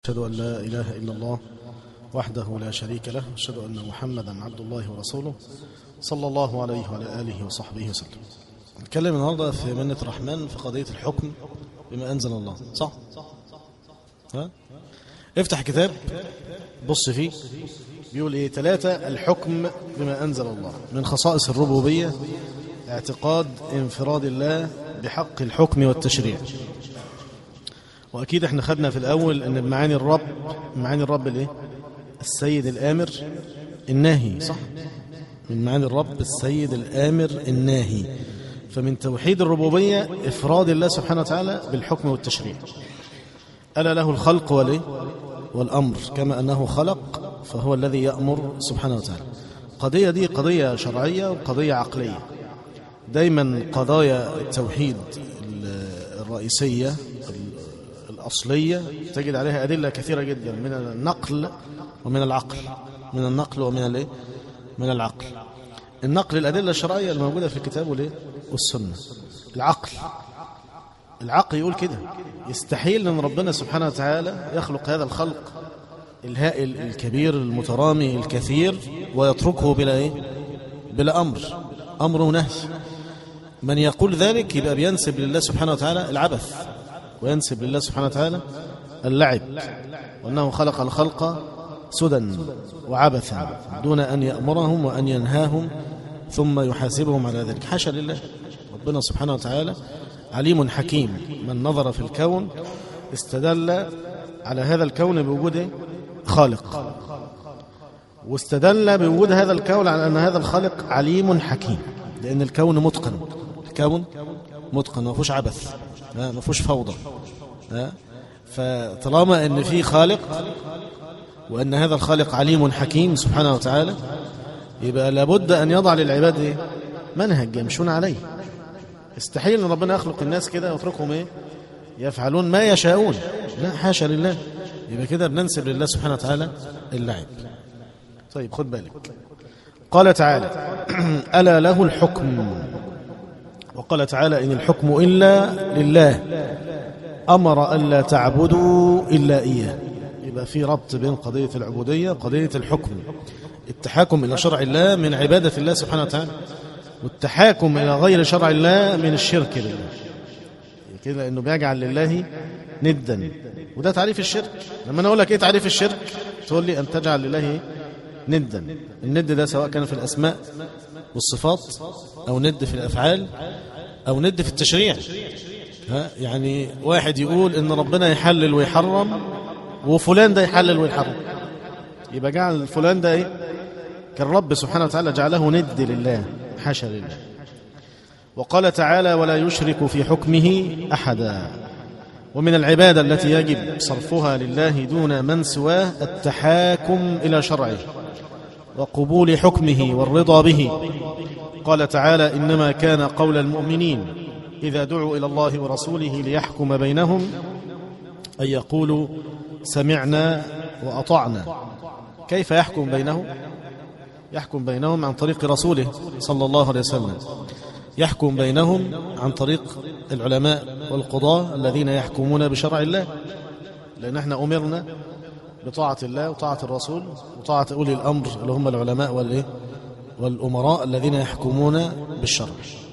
أشهد أن لا إله إلا الله وحده لا شريك له، أشهد أن محمدا عبد الله ورسوله صلى الله عليه وعلى آله وصحبه وسلم. نتكلم النهارده في منة الرحمن في قضية الحكم بما أنزل الله. صح؟ ها؟ افتح كتاب بص فيه بيقول إيه؟ 3 الحكم بما أنزل الله. من خصائص الربوبية اعتقاد انفراد الله بحق الحكم والتشريع. وأكيد احنا خدنا في الأول أن معاني الرب الإيه؟ السيد الآمر الناهي. صح؟ من معاني الرب السيد الآمر الناهي. فمن توحيد الربوبية إفراد الله سبحانه وتعالى بالحكم والتشريع. ألا له الخلق والأمر، كما أنه خلق فهو الذي يأمر سبحانه وتعالى. قضية دي قضية شرعية وقضية عقلية. دايما قضايا التوحيد الرئيسية الأصلية تجد عليها أدلة كثيرة جدا من النقل ومن العقل. من النقل ومن من العقل. النقل الأدلة الشرعية الموجودة في الكتاب والسنة. العقل يقول كده، يستحيل أن ربنا سبحانه وتعالى يخلق هذا الخلق الهائل الكبير المترامي الكثير ويتركه بلا أمر ونهي. من يقول ذلك يبقى بينسب لله سبحانه وتعالى العبث، وينسب لله سبحانه وتعالى اللعب، وأنه خلق الخلق سدى وعبثا دون أن يأمرهم وأن ينهاهم ثم يحاسبهم على ذلك. حاشا لله. ربنا سبحانه وتعالى عليم حكيم. من نظر في الكون استدل على هذا الكون بوجود خالق، واستدل بوجود هذا الكون على أن هذا الخالق عليم حكيم، لأن الكون متقن. الكون متقن ما فيهوش عبث، ما فيهوش فوضى. فطالما أن في خالق وأن هذا الخالق عليم حكيم سبحانه وتعالى، يبقى لابد أن يضع للعباد منهج يمشون عليه. استحيل أن ربنا يخلق الناس كده ويتركهم يفعلون ما يشاءون. لا، حاشا لله. يبقى كده بننسب لله سبحانه وتعالى اللعب. طيب خد بالك، قال تعالى ألا له الحكم. وقال تعالى إن الحكم إلا لله أمر ألا تعبدوا إلا إياه. يبقى في ربط بين قضية العبودية وقضية الحكم. التحاكم إلى شرع الله من عبادة الله سبحانه وتعالى، والتحاكم إلى غير شرع الله من الشرك لله. كده إنه بيجعل لله ندا، وده تعريف الشرك. لما أنا أقول لك إيه تعريف الشرك تقول لي أن تجعل لله ندا. الند ده سواء كان في الأسماء والصفات، أو ند في الأفعال، أو ند في التشريع. يعني واحد يقول إن ربنا يحلل ويحرم وفلان ده يحلل ويحرم، يبقى جعل فلان ده كالرب سبحانه وتعالى جعله ند لله. حاشا لله. وقال تعالى ولا يشرك في حكمه أحدا. ومن العبادة التي يجب صرفها لله دون من سواه التحاكم إلى شرعه وقبول حكمه والرضا به. قال تعالى إنما كان قول المؤمنين إذا دعوا إلى الله ورسوله ليحكم بينهم أن يقولوا سمعنا وأطعنا. كيف يحكم بينهم؟ يحكم بينهم عن طريق رسوله صلى الله عليه وسلم. يحكم بينهم عن طريق العلماء والقضاة الذين يحكمون بشرع الله، لأن احنا أمرنا بطاعة الله وطاعة الرسول وطاعة أولي الأمر اللي هم العلماء والأمراء الذين يحكمون بالشرع.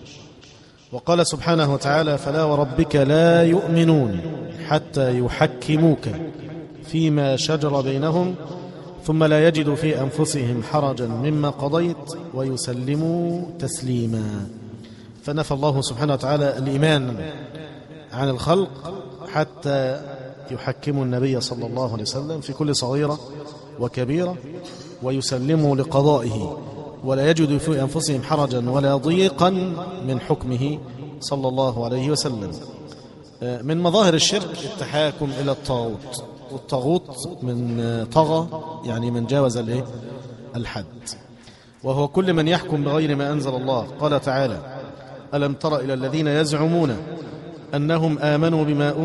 وقال سبحانه وتعالى فلا وربك لا يؤمنون حتى يحكموك فيما شجر بينهم ثم لا يجدوا في أنفسهم حرجا مما قضيت ويسلموا تسليما. فنفى الله سبحانه وتعالى الإيمان عن الخلق حتى يحكموا النبي صلى الله عليه وسلم في كل صغيرة وكبيرة ويسلموا لقضائه ولا يجدوا في أنفسهم حرجا ولا ضيقا من حكمه صلى الله عليه وسلم. من مظاهر الشرك التحاكم إلى الطاغوت. والطاغوت من طغى يعني من جاوز الحد، وهو كل من يحكم بغير ما أنزل الله. قال تعالى ألم تر إلى الذين يزعمون أنهم آمنوا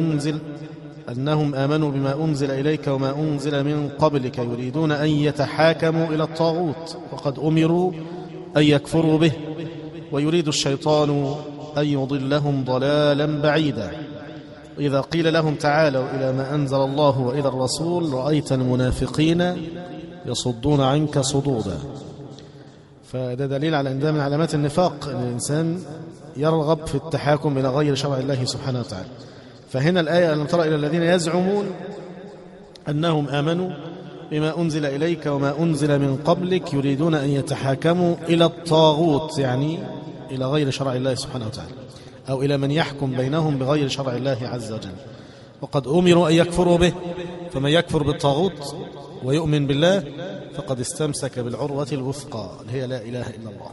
بما أنزل إليك وما أنزل من قبلك يريدون أن يتحاكموا إلى الطاغوت وقد أمروا أن يكفروا به ويريد الشيطان أن يضلهم ضلالا بعيدا. إذا قيل لهم تعالوا إلى ما أنزل الله وإلى الرسول رأيت المنافقين يصدون عنك صدودا. فده دليل على أن ده من علامات النفاق، أن الإنسان يرغب في التحاكم إلى غير شرع الله سبحانه وتعالى. فهنا الآية ألم تر إلى الذين يزعمون أنهم آمنوا بما أنزل إليك وما أنزل من قبلك يريدون أن يتحاكموا إلى الطاغوت، يعني إلى غير شرع الله سبحانه وتعالى، أو إلى من يحكم بينهم بغير شرع الله عز وجل، وقد أمروا أن يكفروا به، فمن يكفر بالطاغوت ويؤمن بالله فقد استمسك بالعروة الوثقى اللي هي لا إله إلا الله.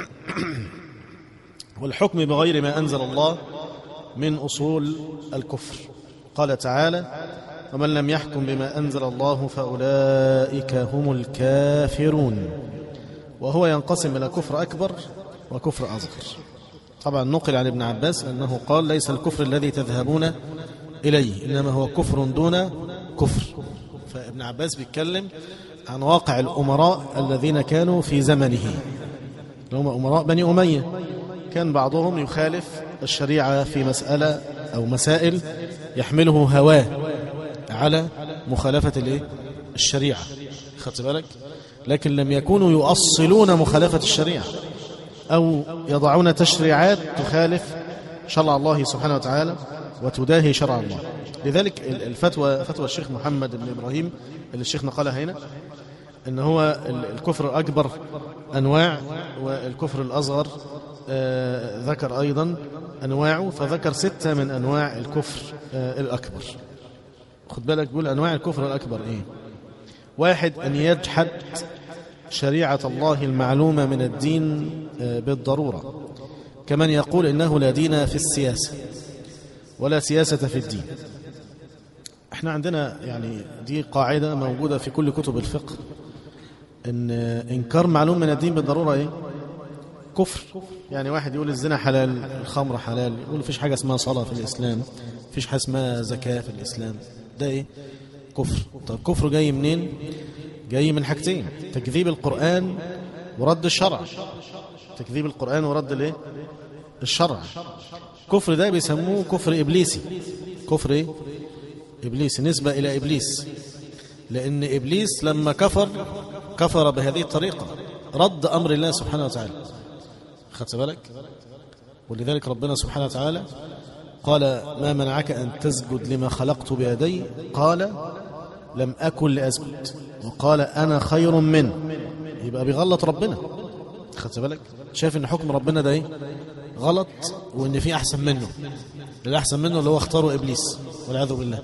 والحكم بغير ما أنزل الله من أصول الكفر. قال تعالى ومن لم يحكم بما أنزل الله فأولئك هم الكافرون. وهو ينقسم إلى كفر أكبر وكفر أصغر. طبعا نقل عن ابن عباس أنه قال ليس الكفر الذي تذهبون إليه إنما هو كفر دون كفر. فابن عباس بيتكلم عن واقع الأمراء الذين كانوا في زمنه، هم أمراء بني أمية، كان بعضهم يخالف الشريعة في مسألة أو مسائل يحمله هواه على مخالفة الشريعة، خدت بالك؟ لكن لم يكونوا يؤصلون مخالفة الشريعة أو يضعون تشريعات تخالف شرع الله سبحانه وتعالى وتداهي شرع الله. لذلك فتوى الشيخ محمد بن إبراهيم اللي الشيخ نقلها هنا إن هو الكفر الأكبر أنواع والكفر الأصغر ذكر أيضا أنواعه، فذكر 6 من أنواع الكفر الأكبر. خد بالك بيقول أنواع الكفر الأكبر إيه؟ 1 أن يجحد شريعة الله المعلومة من الدين بالضرورة، كمن يقول إنه لا دين في السياسة ولا سياسة في الدين. احنا عندنا يعني دي قاعدة موجودة في كل كتب الفقه، إن إنكار معلوم من الدين بالضرورة إيه؟ كفر. يعني واحد يقول الزنا حلال، الخمر حلال، يقول مفيش حاجة اسمها صلاة في الإسلام، مفيش حاجة اسمها زكاة في الإسلام، ده إيه؟ كفر. طب كفر جاي منين؟ جاي من حاجتين: تكذيب القرآن ورد الشرع. تكذيب القرآن ورد الايه؟ الشرع. كفر ده بيسموه كفر إبليسي. كفر إيه؟ إبليسي، نسبة إلى إبليس، لأن إبليس لما كفر بهذه الطريقة، رد أمر الله سبحانه وتعالى. خدت بالك؟ ولذلك ربنا سبحانه وتعالى قال ما منعك أن تسجد لما خلقت بيدي؟ قال لم أكن لأسجد، وقال أنا خير منه. يبقى بيغلط ربنا. خدت بالك؟ شايف ان حكم ربنا ده ايه؟ غلط، وان في احسن منه. الاحسن منه اللي هو اختاره ابليس والعياذ بالله.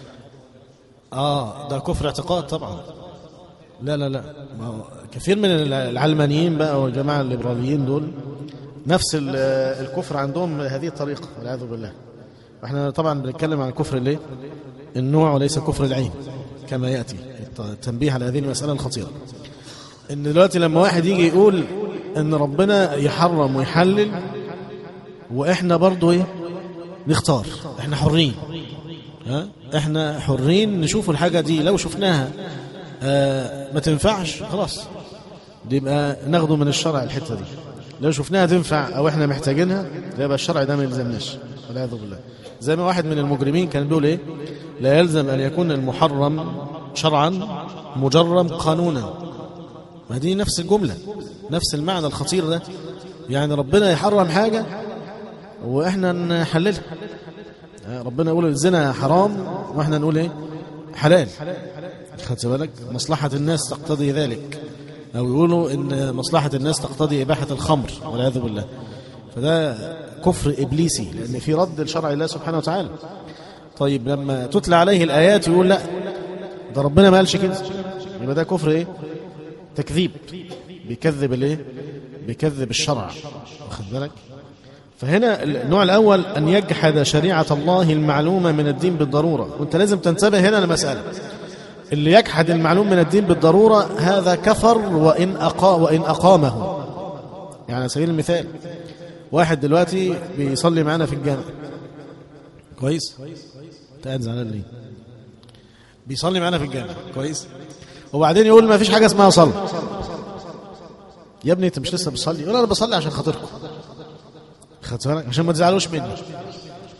ده كفر اعتقاد طبعا. لا لا لا، ما هو كثير من العلمانيين بقى والجماعه الليبراليين دول نفس الكفر عندهم هذه الطريقه والعياذ بالله. واحنا طبعا بنتكلم عن كفر الايه؟ النوع وليس كفر العين كما ياتي التنبيه على هذه المساله الخطيره. ان دلوقتي لما واحد يجي يقول ان ربنا يحرم ويحلل واحنا برضو ايه؟ نختار، احنا حرين، احنا حرين نشوف الحاجة دي، لو شفناها ما تنفعش خلاص يبقى ناخده من الشرع الحتة دي، لو شفناها تنفع او احنا محتاجينها يبقى الشرع ده ما يلزمناش والعياذ بالله. زي ما واحد من المجرمين كان بيقول ايه؟ لا يلزم ان يكون المحرم شرعا مجرم قانونا. ما دي نفس الجملة، نفس المعنى الخطير ده. يعني ربنا يحرم حاجة واحنا نحللها. ربنا يقول الزنا حرام واحنا نقول ايه؟ حلال. خدت بالك؟ مصلحة الناس تقتضي ذلك، او يقولوا ان مصلحة الناس تقتضي اباحة الخمر والعياذ بالله. فده كفر ابليسي، لان في رد لشرع الله سبحانه وتعالى. طيب لما تتلى عليه الايات يقول لا ده ربنا ما قالش كده، يبقى ده كفر ايه؟ تكذيب، بيكذب الايه؟ بيكذب الشرع. واخد بالك؟ فهنا النوع الاول ان يجحد شريعه الله المعلومه من الدين بالضروره. وانت لازم تنتبه هنا لمساله: اللي يجحد المعلوم من الدين بالضروره هذا كفر وان اقامه. يعني على سبيل المثال واحد دلوقتي بيصلي معانا في الجامع، كويس؟ انت قاعد زعلان ليه؟ بيصلي معانا في الجامع، كويس؟ وبعدين يقول ما فيش حاجة اسمها صلاة. يا ابني انت مش لسه بتصلي؟ يقول انا بصلي عشان خاطركم، خدت بالك؟ عشان ما تزعلوش مني.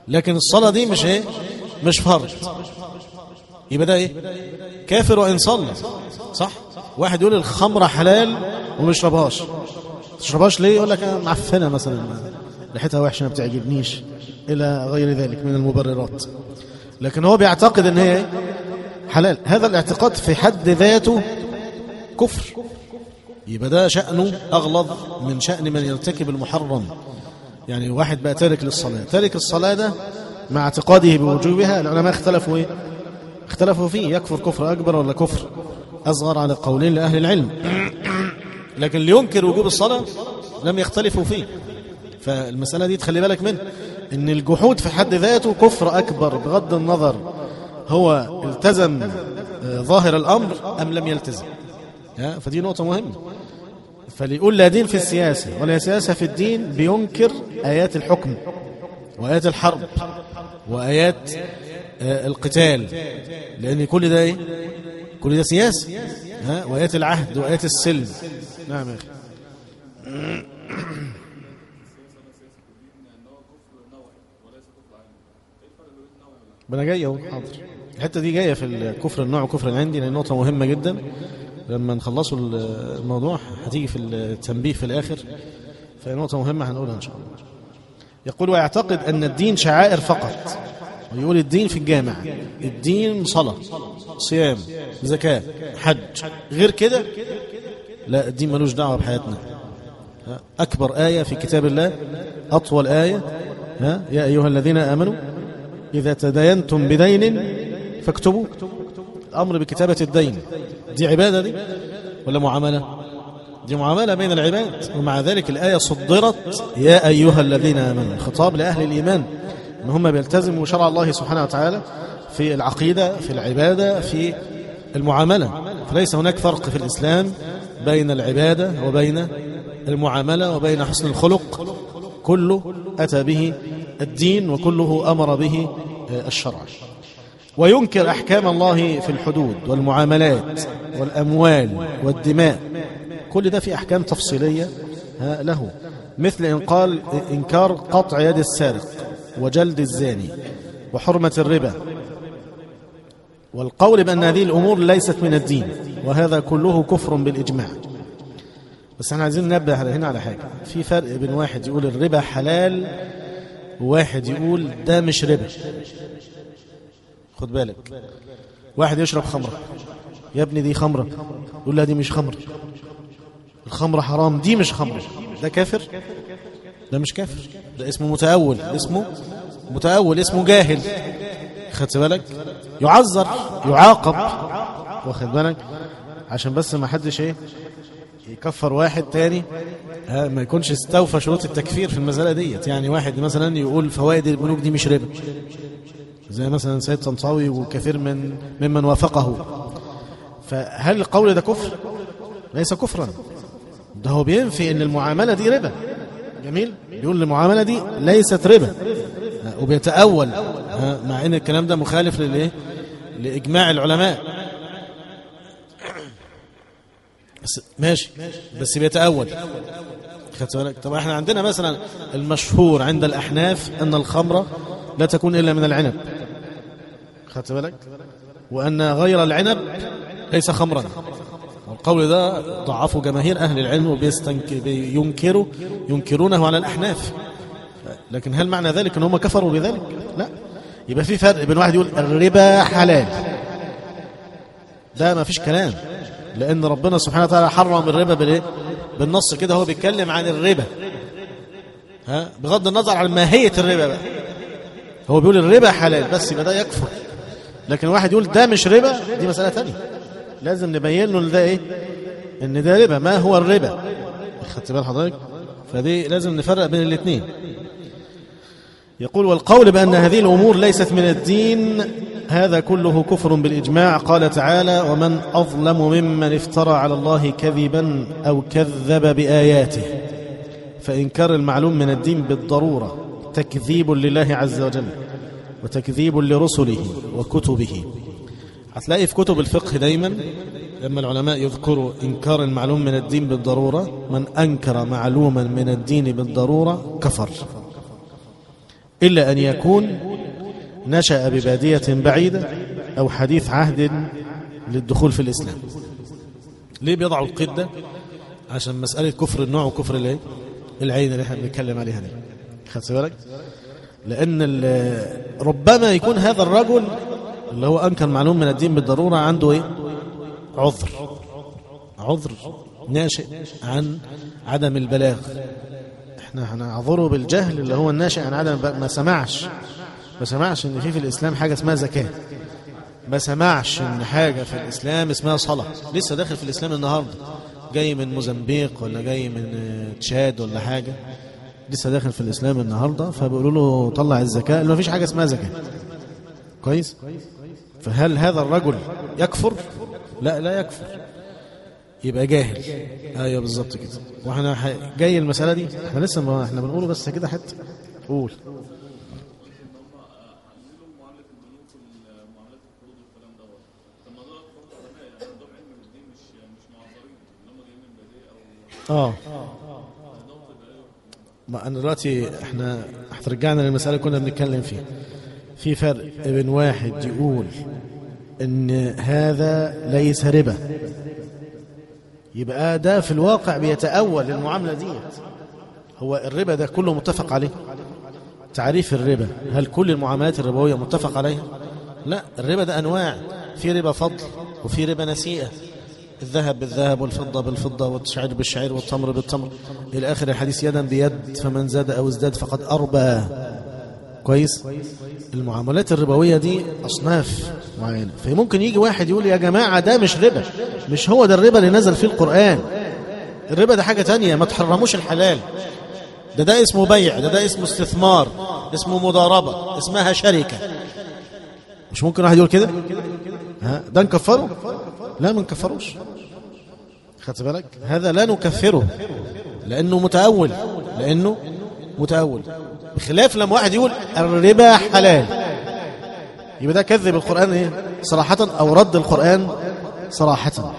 لكن الصلاة دي مش ايه، مش فرض، يبقى ده ايه، كافر وان صلى. صح؟ واحد يقول الخمرة حلال وما يشربهاش، تشربهاش ليه؟ يقول لك انا معفنة مثلا، ريحتها وحشة ما بتعجبنيش، الى غير ذلك من المبررات، لكن هو بيعتقد ان هي حلال. هذا الاعتقاد في حد ذاته كفر، يبقى ده شأنه أغلظ من شأن من يرتكب المحرم. يعني واحد بقى تارك للصلاة، تارك الصلاة ده مع اعتقاده بوجوبها العلماء اختلفوا ايه؟ اختلفوا فيه، يكفر كفر أكبر ولا كفر أصغر، على قولين لأهل العلم. لكن اللي ينكر وجوب الصلاة لم يختلفوا فيه. فالمسألة دي تخلي بالك منه، ان الجحود في حد ذاته كفر أكبر بغض النظر هو التزم ظاهر الأمر أم لم يلتزم. فدي نقطة مهمة. فاللي يقول لا دين في السياسة ولا سياسة في الدين بينكر آيات الحكم وآيات الحرب وآيات القتال، لأن كل ده إيه؟ كل ده سياسة. وآيات العهد وآيات السلم. نعم يا أخي. أنا جاي أهو، حاضر. الحتة دي جاية في الكفر النوع وكفر العندي، لأن نقطة مهمة جدا. لما نخلصوا الموضوع هتيجي في التنبيه في الآخر، فهي نقطة مهمة هنقولها إن شاء الله. يقول ويعتقد أن الدين شعائر فقط، ويقول الدين في الجامع، الدين صلاة صيام زكاة حج، غير كده لا، الدين ملوش دعوة بحياتنا. أكبر آية في كتاب الله، أطول آية، يا أيها الذين آمنوا إذا تداينتم بدين فاكتبوا. الأمر بكتابة الدين دي عبادة دي ولا معاملة؟ دي معاملة بين العباد، ومع ذلك الآية صدرت يا أيها الذين آمنوا، خطاب لأهل الإيمان إن هم بيلتزموا شرع الله سبحانه وتعالى في العقيدة، في العبادة، في المعاملة. فليس هناك فرق في الإسلام بين العبادة وبين المعاملة وبين حسن الخلق، كله أتى به الدين وكله أمر به الشرع. وينكر أحكام الله في الحدود والمعاملات والأموال والدماء، كل ده في أحكام تفصيلية له، مثل إن قال إنكار قطع يد السارق وجلد الزاني وحرمة الربا، والقول بأن هذه الأمور ليست من الدين، وهذا كله كفر بالإجماع. بس احنا عايزين ننبه هنا على حاجة، في فرق بين واحد يقول الربا حلال وواحد يقول ده مش ربا. خد بالك، واحد يشرب خمرة، يا ابني دي خمرة، يقول لا دي مش خمرة، الخمرة حرام، دي مش خمرة، ده كافر؟ ده مش كافر، ده اسمه متأول، اسمه متأول، اسمه جاهل. خدت بالك؟ يعذر يعاقب، واخد بالك؟ عشان بس ما حدش ايه يكفر واحد تاني ما يكونش استوفى شروط التكفير في المسألة ديت. يعني واحد مثلا يقول فوائد البنوك دي مش ربا، زي مثلا سيد طنطاوي وكثير ممن وافقه، فهل القول ده كفر؟ ليس كفرا، ده هو بينفي ان المعاملة دي ربا. جميل، بيقول المعاملة دي ليست ربا، وبيتأول، مع ان الكلام ده مخالف لإجماع العلماء. بس ماشي، بس بيتأول. خدت بالك؟ طب احنا عندنا مثلا المشهور عند الأحناف أن الخمرة لا تكون إلا من العنب. خدت بالك؟ وأن غير العنب ليس خمرا. والقول ده ضعفه جماهير أهل العلم ينكرونه على الأحناف. لكن هل معنى ذلك أن هم كفروا بذلك؟ لا. يبقى في فرق بين واحد يقول الربا حلال، ده ما فيش كلام، لأن ربنا سبحانه وتعالى حرم الربا بالنص كده، هو بيتكلم عن الربا بغض النظر عن ماهية الربا بقى. هو بيقول الربا حلال بس، يبقى ده يكفر. لكن واحد يقول ده مش ربا، دي مسألة تانية، لازم نبين له ده ايه، ان ده ربا. ما هو الربا؟ خدت بال حضرتك؟ فدي لازم نفرق بين الاثنين. يقول والقول بأن هذه الأمور ليست من الدين هذا كله كفر بالإجماع. قال تعالى ومن أظلم ممن افترى على الله كذبا أو كذب بآياته. فإنكار المعلوم من الدين بالضرورة تكذيب لله عز وجل وتكذيب لرسله وكتبه. هتلاقي في كتب الفقه دايما لما العلماء يذكروا إنكار المعلوم من الدين بالضرورة، من أنكر معلوما من الدين بالضرورة كفر. إلا أن يكون نشأ ببادية بعيدة أو حديث عهد للدخول في الإسلام. ليه بيضعوا القيد ده؟ عشان مسألة كفر النوع وكفر الايه؟ العين اللي احنا بنتكلم عليها دي. خدت بالك؟ لأن ربما يكون هذا الرجل اللي هو أنكر معلوم من الدين بالضرورة عنده ايه؟ عذر ناشئ عن عدم البلاغ. احنا هنعذره بالجهل اللي هو الناشئ عن عدم ما سمعش ان في الإسلام حاجة اسمها زكاة، ما سمعش ان حاجة في الإسلام اسمها صلاة، لسه داخل في الإسلام النهاردة، جاي من موزمبيق ولا جاي من تشاد ولا حاجة، لسه داخل في الإسلام النهاردة، فبيقولوا له طلع الزكاة، اللي ما فيش حاجة اسمها زكاة. كويس؟ فهل هذا الرجل يكفر؟ لا يكفر، يبقى جاهل. ايوه بالظبط كده. واحنا جاي المسألة دي احنا لسه ما احنا بنقوله بس كده حتى قول. ما أنا دلوقتي احنا هترجعنا للمسألة كنا بنتكلم فيها. في فرق بين واحد يقول ان هذا ليس ربا، يبقى ده في الواقع بيتأول المعاملة دي. هو الربا ده كله متفق عليه. تعريف الربا، هل كل المعاملات الربوية متفق عليها؟ لا، الربا ده أنواع، في ربا فضل وفي ربا نسيئة، الذهب بالذهب والفضة بالفضة والشعير بالشعير والتمر بالتمر إلى آخر الحديث، يدا بيد فمن زاد أو ازداد فقد أربى. كويس؟ المعاملات الربوية دي أصناف معينة. فممكن يجي واحد يقول يا جماعة ده مش ربا، مش هو ده الربا اللي نزل فيه القرآن، الربا ده حاجة تانية، ما تحرموش الحلال، ده اسمه بيع، ده اسمه استثمار، اسمه مضاربة، اسمها شركة. مش ممكن واحد يقول كده؟ ده نكفره؟ لا ما نكفروش. خدت بالك؟ هذا لا نكفره لأنه متأول، بخلاف لما واحد يقول الربا حلال، يبقى ده كذب القرآن ايه؟ صراحة، أو رد القرآن صراحة.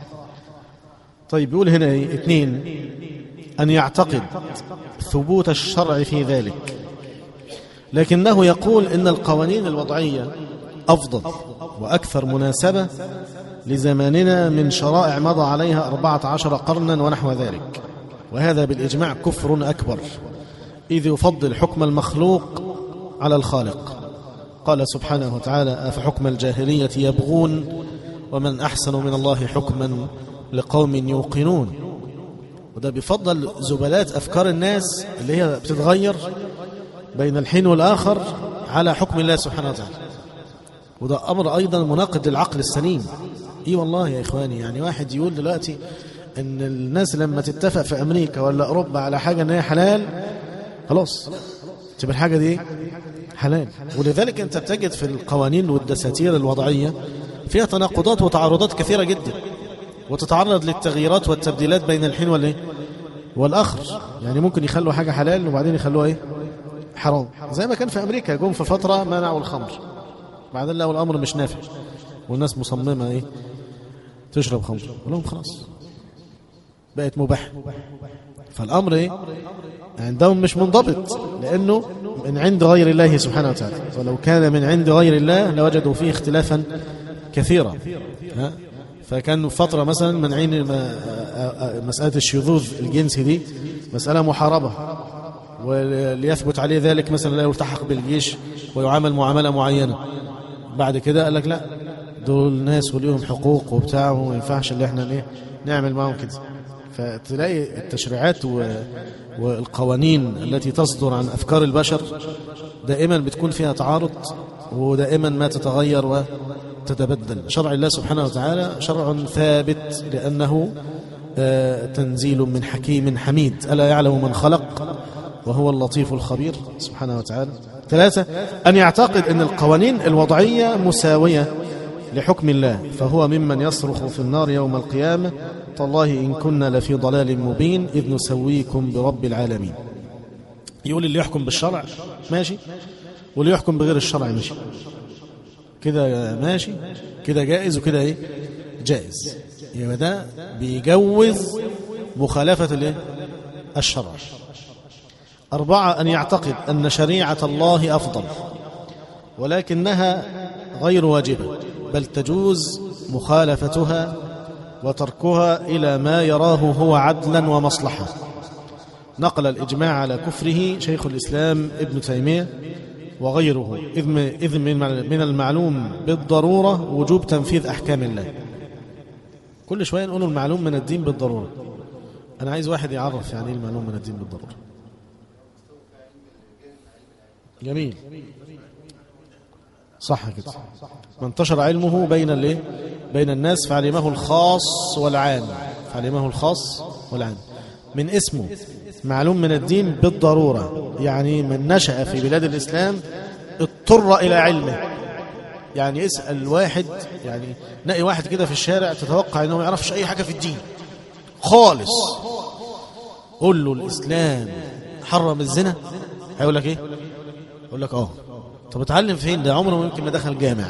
طيب يقول هنا ايه؟ 2 أن يعتقد ثبوت الشرع في ذلك، لكنه يقول إن القوانين الوضعية أفضل وأكثر مناسبة لزماننا من شرائع مضى عليها 14 قرنا ونحو ذلك، وهذا بالإجماع كفر أكبر، إذ يفضل حكم المخلوق على الخالق. قال سبحانه وتعالى: أفحكم الجاهلية يبغون ومن أحسن من الله حكما لقوم يوقنون. وده بيفضل زبلات أفكار الناس اللي هي بتتغير بين الحين والآخر على حكم الله سبحانه وتعالى، وده أمر أيضا مناقض للعقل السليم. والله يا إخواني، يعني واحد يقول دلوقتي إن الناس لما تتفق في أمريكا ولا أوروبا على حاجة إن هي حلال، خلاص تبقى الحاجة دي حلال. ولذلك أنت بتجد في القوانين والدساتير الوضعية فيها تناقضات وتعارضات كثيرة جدا، وتتعرض للتغييرات والتبديلات بين الحين والآخر. يعني ممكن يخلوا حاجة حلال وبعدين يخلوها حرام، زي ما كان في أمريكا، جم في فترة منعوا الخمر، بعدين لقوا الأمر مش نافع والناس مصممة تشرب خمر، ولهم خلاص بقت مباح. فالأمر عندهم مش منضبط، لأنه من عند غير الله سبحانه وتعالى، ولو كان من عند غير الله لوجدوا فيه اختلافا كثيرا. فكان فترة مثلا منعين مسألة الشذوذ الجنسي دي مسألة محاربة، وليثبت عليه ذلك مثلا لا يلتحق بالجيش ويعامل معاملة معينة. بعد كده قال لك لا، دول ناس وليهم حقوق وبتاع، وما ينفعش اللي احنا نعمل معهم كده. فتلاقي التشريعات والقوانين التي تصدر عن أفكار البشر دائما بتكون فيها تعارض، ودائما ما تتغير وتتبدل. شرع الله سبحانه وتعالى شرع ثابت، لأنه تنزيل من حكيم حميد، ألا يعلم من خلق وهو اللطيف الخبير سبحانه وتعالى. 3 أن يعتقد أن القوانين الوضعية مساوية لحكم الله، فهو ممن يصرخ في النار يوم القيامة: تالله إن كنا لفي ضلال مبين إذ نسويكم برب العالمين. يقول اللي يحكم بالشرع ماشي، واللي يحكم بغير الشرع ماشي، كده ماشي، كده جائز، وكده جائز. يبقى ده بيجوز مخالفة الشرع. 4 أن يعتقد أن شريعة الله أفضل ولكنها غير واجبة، بل تجوز مخالفتها وتركها إلى ما يراه هو عدلا ومصلحة. نقل الإجماع على كفره شيخ الإسلام ابن تيمية وغيره، إذ من المعلوم بالضرورة وجوب تنفيذ أحكام الله. كل شوية نقول المعلوم من الدين بالضرورة. أنا عايز واحد يعرف يعني إيه المعلوم من الدين بالضرورة. جميل، صح كده. من انتشر علمه بين الناس فعلمه الخاص والعام، فعلمه الخاص والعام. من اسمه معلوم من الدين بالضرورة، يعني من نشأ في بلاد الإسلام اضطر إلى علمه. يعني اسأل واحد، يعني نقي واحد كده في الشارع تتوقع أنه ما يعرفش أي حاجة في الدين خالص، قول له الإسلام حرم الزنا، هيقول لك إيه؟ يقول لك طب اتعلم فين؟ ده عمره ممكن ما دخل جامع.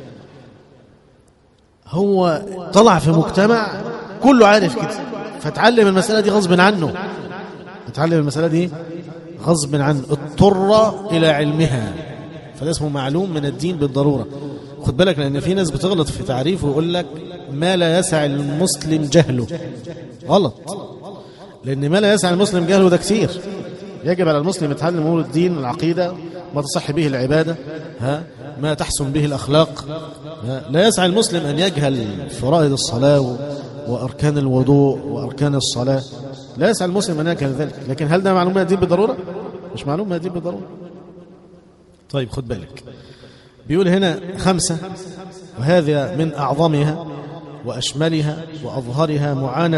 هو طلع في مجتمع كله عارف كده، فتعلم المسألة دي غصب عنه، اتعلم المسألة دي غصب عنه، اضطر إلى علمها، فده اسمه معلوم من الدين بالضرورة. خد بالك لأن في ناس بتغلط في تعريفه ويقول لك ما لا يسع المسلم جهله. غلط، لأن ما لا يسع المسلم جهله ده كتير. يجب على المسلم يتعلم أمور الدين، العقيدة، ما تصح به العبادة، ما تحسن به الأخلاق. لا يسع المسلم أن يجهل فرائض الصلاة وأركان الوضوء وأركان الصلاة، لا يسع المسلم أن يجهل ذلك. لكن هل ده معلوم من الدين بالضرورة؟ مش معلوم من الدين بالضرورة. طيب خد بالك، بيقول هنا 5، وهذا من أعظمها وأشملها وأظهرها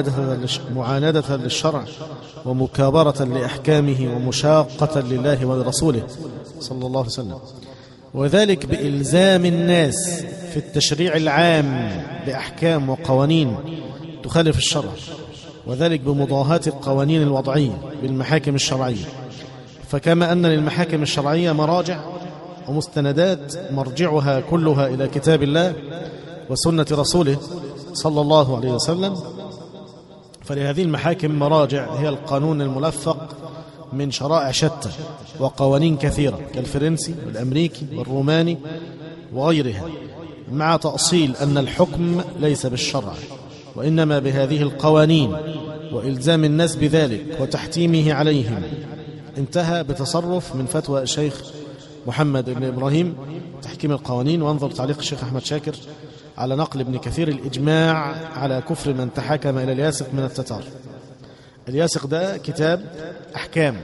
معاندة للشرع ومكابرة لأحكامه ومشاقة لله ولرسوله صلى الله عليه وسلم، وذلك بإلزام الناس في التشريع العام بأحكام وقوانين تخالف الشرع، وذلك بمضاهاة القوانين الوضعية بالمحاكم الشرعية. فكما أن للمحاكم الشرعية مراجع ومستندات مرجعها كلها إلى كتاب الله وسنة رسوله صلى الله عليه وسلم، فلهذه المحاكم مراجع هي القانون الملفق من شرائع شتى وقوانين كثيرة كالفرنسي والأمريكي والروماني وغيرها، مع تأصيل أن الحكم ليس بالشرع وإنما بهذه القوانين وإلزام الناس بذلك وتحتيمه عليهم. انتهى بتصرف من فتوى الشيخ محمد بن إبراهيم تحكيم القوانين. وانظر تعليق الشيخ أحمد شاكر على نقل ابن كثير الإجماع على كفر من تحاكم إلى الياسق من التتار. الياسق ده كتاب أحكام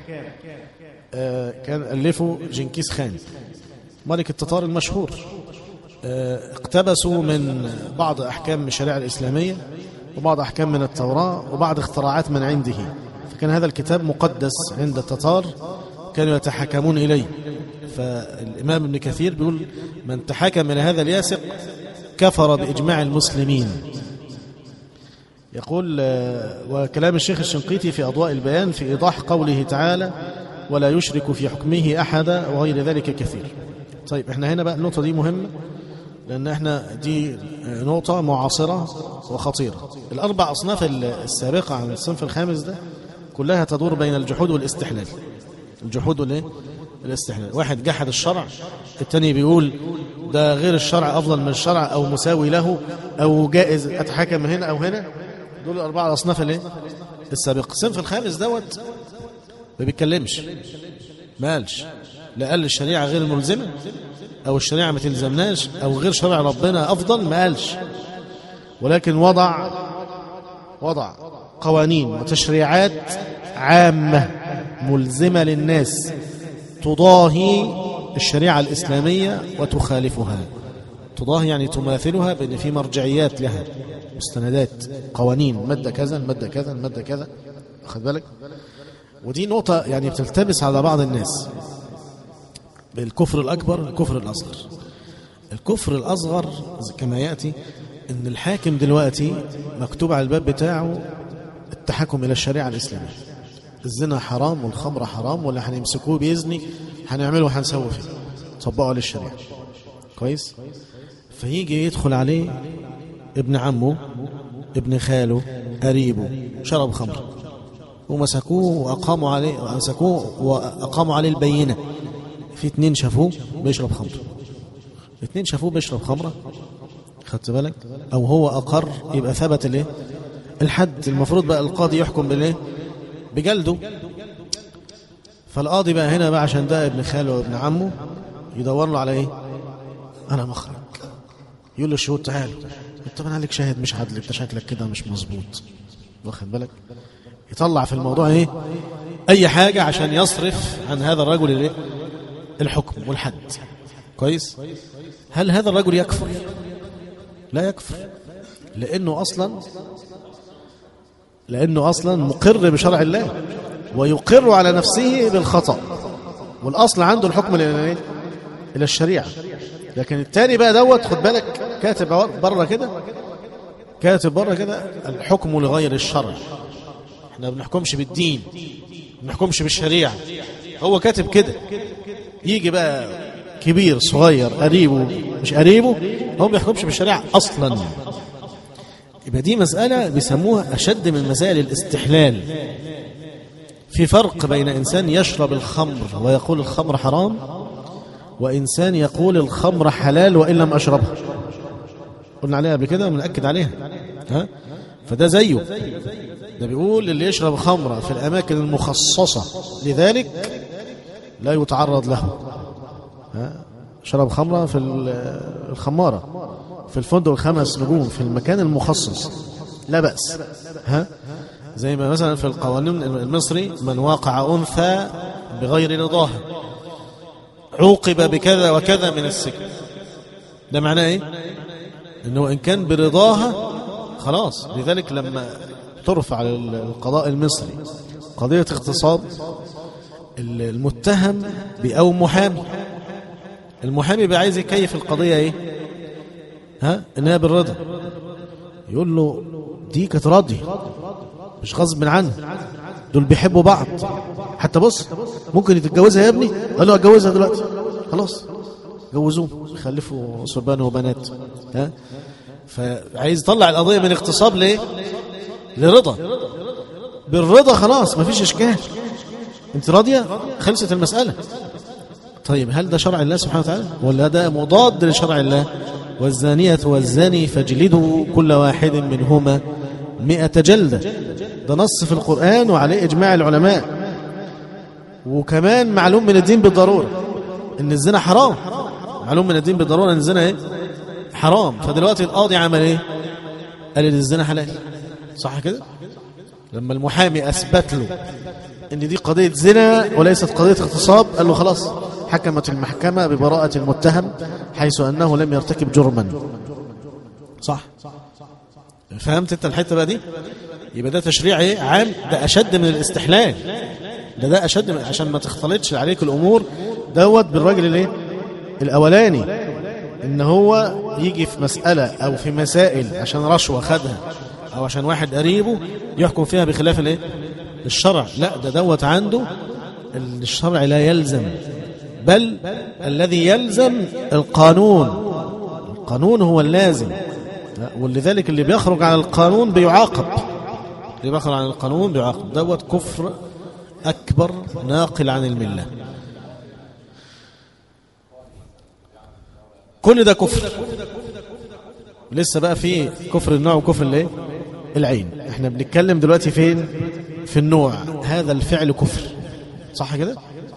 كان ألفه جنكيز خان ملك التتار المشهور. اقتبسوا من بعض أحكام الشريعة الإسلامية وبعض أحكام من التوراة وبعض اختراعات من عنده، فكان هذا الكتاب مقدس عند التتار، كانوا يتحاكمون إليه. فالإمام ابن كثير بيقول من تحاكم إلى هذا الياسق كفر بإجماع المسلمين. يقول وكلام الشيخ الشنقيطي في أضواء البيان في إيضاح قوله تعالى ولا يشرك في حكمه أحدا وغير ذلك كثير. طيب احنا هنا بقى النقطة دي مهمة، لأن احنا دي نقطة معاصرة وخطيرة. الأربع أصناف السابقة عن الصنف الخامس ده كلها تدور بين الجحود والاستحلال. الجحود والاستحلال، واحد جحد الشرع، الثاني بيقول ده غير الشرع أفضل من الشرع أو مساوي له أو جائز أتحكم من هنا أو هنا. دول الأربعة أصناف السابقة. الصنف الخامس دوت ما بيتكلمش، ما قالش، لا قال الشريعة غير ملزمة أو الشريعة ما تلزمناش أو غير شرع ربنا أفضل، ما قالش، ولكن وضع قوانين وتشريعات عامة ملزمة للناس تضاهي الشريعة الإسلامية وتخالفها. تضاهي يعني تماثلها، بأن في مرجعيات لها، مستندات، قوانين، مادة كذا المادة كذا المادة كذا. أخذ بالك؟ ودي نقطة يعني بتلتبس على بعض الناس بالكفر الأكبر والكفر الأصغر. الكفر الأصغر كما يأتي أن الحاكم دلوقتي مكتوب على الباب بتاعه التحكم إلى الشريعة الإسلامية، الزنا حرام والخمر حرام، ولا هنمسكوه بيزني هنعمله وهنسوي فيه، طبقوا للشريعة كويس. فيجي يدخل عليه ابن عمه ابن خاله قريبه شرب خمر، ومسكوه وأقاموا عليه البينة. في 2 شافوه بيشرب خمر، 2 شافوه بيشرب خمرة، خدت بالك؟ أو هو أقر، يبقى ثبت الايه؟ الحد. المفروض بقى القاضي يحكم بالايه؟ بجلده. فالقاضي بقى هنا بقى عشان ده ابن خاله وابن عمه يدور له على ايه؟ انا مخرج. يقول له الشهود تعالوا. انت من عليك شاهد مش عدل، انت شكلك كده مش مظبوط، واخد بالك؟ يطلع في الموضوع ايه؟ اي حاجة عشان يصرف عن هذا الرجل الايه؟ الحكم والحد. كويس؟ هل هذا الرجل يكفر؟ لا يكفر، لأنه أصلا مقر بشرع الله ويقر على نفسه بالخطأ، والأصل عنده الحكم إلى الشريعة. لكن التاني بقى دوت، خد بالك، كاتب بره كده الحكم لغير الشرع. احنا ما بنحكمش بالدين، ما بنحكمش بالشريعة. هو كاتب كده، يجي بقى كبير صغير قريبه مش قريبه، هو ما بيحكمش بالشريعة أصلا. يبقى دي مسألة بيسموها أشد من مسائل الاستحلال. في فرق بين إنسان يشرب الخمر ويقول الخمر حرام، وإنسان يقول الخمر حلال وإن لم أشربها. قلنا عليها قبل كده ونأكد عليها. فده زيه، ده بيقول اللي يشرب خمرة في الأماكن المخصصة لذلك لا يتعرض له. شرب خمرة في الخمارة في الفندق 5 نجوم في المكان المخصص لا بأس. زي ما مثلا في القوانين المصري من واقع أنثى بغير رضاها عوقب بكذا وكذا من السجن. ده معناه ايه؟ انه ان كان برضاها خلاص. لذلك لما ترفع على القضاء المصري قضية اغتصاب، المتهم أو المحامي بقى عايز يكيف القضية ايه؟ انها بالرضا. يقول له دي كانت راضي مش غصب عنه، دول بيحبوا بعض. حتى بص ممكن تتجوزها يا ابني، قال له اتجوزها دلوقتي خلاص، جوزوه خلفوا صبيان وبنات. فعايز يطلع القضية من اغتصاب ليه؟ لرضا. بالرضا خلاص مفيش اشكال، انت راضية خلصت المسألة. طيب هل ده شرع الله سبحانه وتعالى ولا ده مضاد لشرع الله؟ والزانية والزاني فاجلدوا كل واحد منهما 100 جلدة. ده نص في القرآن وعليه إجماع العلماء. وكمان معلوم من الدين بالضرورة إن الزنا حرام، معلوم من الدين بالضرورة إن الزنا إيه؟ حرام. فدلوقتي القاضي عمل إيه؟ قال إن الزنا حلال، صح كده؟ لما المحامي أثبت له إن دي قضية زنا وليست قضية اغتصاب، قال له خلاص حكمت المحكمة ببراءة المتهم حيث أنه لم يرتكب جرما. صح؟ فهمت انت الحته بقى دي؟ يبقى ده تشريع ايه؟ عام. ده اشد من الاستحلال. ده اشد من، عشان ما تختلطش عليك الامور دوت بالراجل الايه؟ الاولاني، ان هو يجي في مساله او في مسائل عشان رشوه خدها او عشان واحد قريبه يحكم فيها بخلاف الايه؟ الشرع. لا، ده دوت عنده الشرع لا يلزم، بل الذي يلزم القانون. القانون هو اللازم، ولذلك اللي بيخرج عن القانون بيعاقب. اللي بيخرج عن القانون بيعاقب. دوت كفر أكبر ناقل عن الملة. كل ده كفر. لسه بقى في كفر النوع وكفر الايه؟ العين. احنا بنتكلم دلوقتي فين؟ في النوع. هذا الفعل كفر، صح كده؟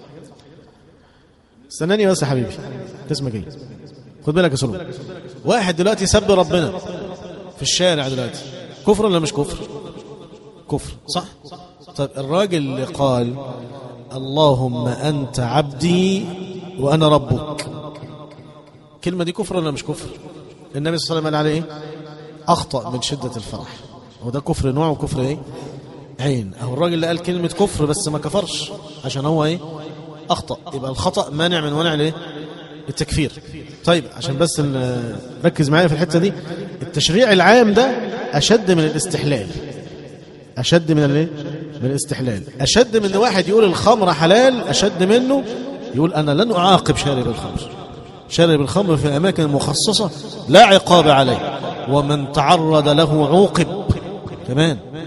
استناني بس يا حبيبي، تسمع ايه؟ خد بالك يا سلوم. واحد دلوقتي سب ربنا في الشارع دلوقتي، كفر ولا مش كفر؟ كفر، صح؟ طيب الراجل اللي قال اللهم أنت عبدي وأنا ربك، كلمة دي كفر ولا مش كفر؟ النبي صلى الله عليه وسلم قال عليه ايه؟ أخطأ من شدة الفرح. وده كفر نوع وكفر ايه؟ عين. أو الراجل اللي قال كلمة كفر بس ما كفرش عشان هو ايه؟ أخطأ. يبقى الخطأ مانع من منع الايه؟ التكفير. طيب عشان بس ركز معايا في الحتة دي. التشريع العام ده أشد من الاستحلال. أشد من الايه؟ من الاستحلال. أشد من واحد يقول الخمر حلال، أشد منه يقول أنا لن أعاقب شارب الخمر. شارب الخمر في الأماكن المخصصة لا عقاب عليه، ومن تعرض له عوقب كمان.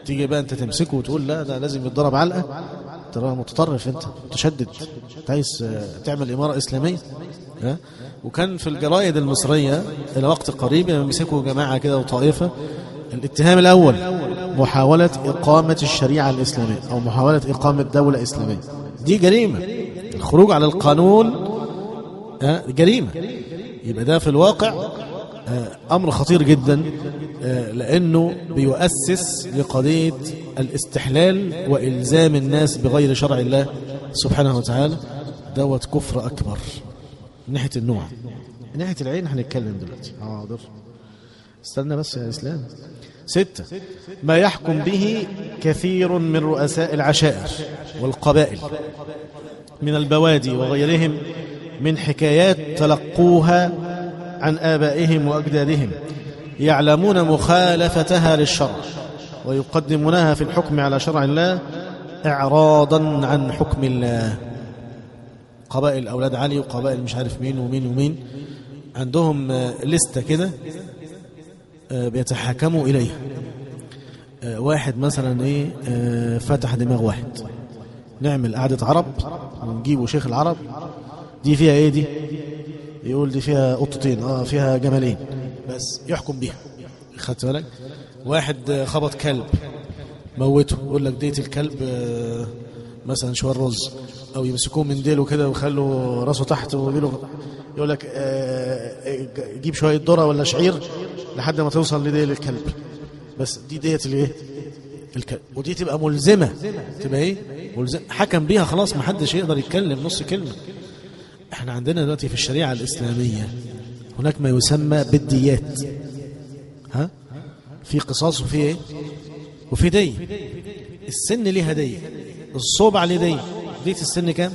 تيجي بقى انت تمسكه وتقول لا ده لازم يتضرب علقه، ترى متطرف، انت متشدد، انت عايز تعمل اماره اسلاميه. وكان في الجرايد المصريه الى وقت قريب يمسكوا جماعه كده وطائفه، الاتهام الاول محاوله اقامه الشريعه الاسلاميه او محاوله اقامه دوله اسلاميه. دي جريمه، الخروج على القانون جريمه. يبقى ده في الواقع أمر خطير جدا، لأنه بيؤسس لقضية الاستحلال وإلزام الناس بغير شرع الله سبحانه وتعالى. دوت كفر أكبر من ناحية النوع. من ناحية العين هنتكلم دلوقتي. حاضر، استنى بس يا إسلام. 6 ما يحكم به كثير من رؤساء العشائر والقبائل من البوادي وغيرهم من حكايات تلقوها عن آبائهم وأجدادهم، يعلمون مخالفتها للشرع ويقدمونها في الحكم على شرع الله إعراضا عن حكم الله. قبائل أولاد علي وقبائل مش عارف مين ومين ومين، عندهم لستة كده بيتحاكموا إليها. واحد مثلا فتح دماغ واحد، نعمل قعدة عرب ونجيبوا شيخ العرب، دي فيها ايه دي؟ يقول دي فيها قطتين، فيها جمالين، بس يحكم بيها. خدت بالك؟ واحد خبط كلب موته، يقول لك ديت الكلب مثلا شويه رز، او يمسكوه من ديله كده ويخلوا راسه تحت ويقول لك جيب شويه ذره ولا شعير لحد ما توصل لديل الكلب، بس ديت الايه؟ الكلب. ودي تبقى ملزمه، تبقى ايه؟ ملزمه، حكم بيها خلاص، ما حدش يقدر يتكلم نص كلمه. احنا عندنا دلوقتي في الشريعه الاسلاميه هناك ما يسمى بالديات، في قصاص وفي ايه؟ وفي دية. السن ليها دية، الصوبع ليه دية. دية السن كام؟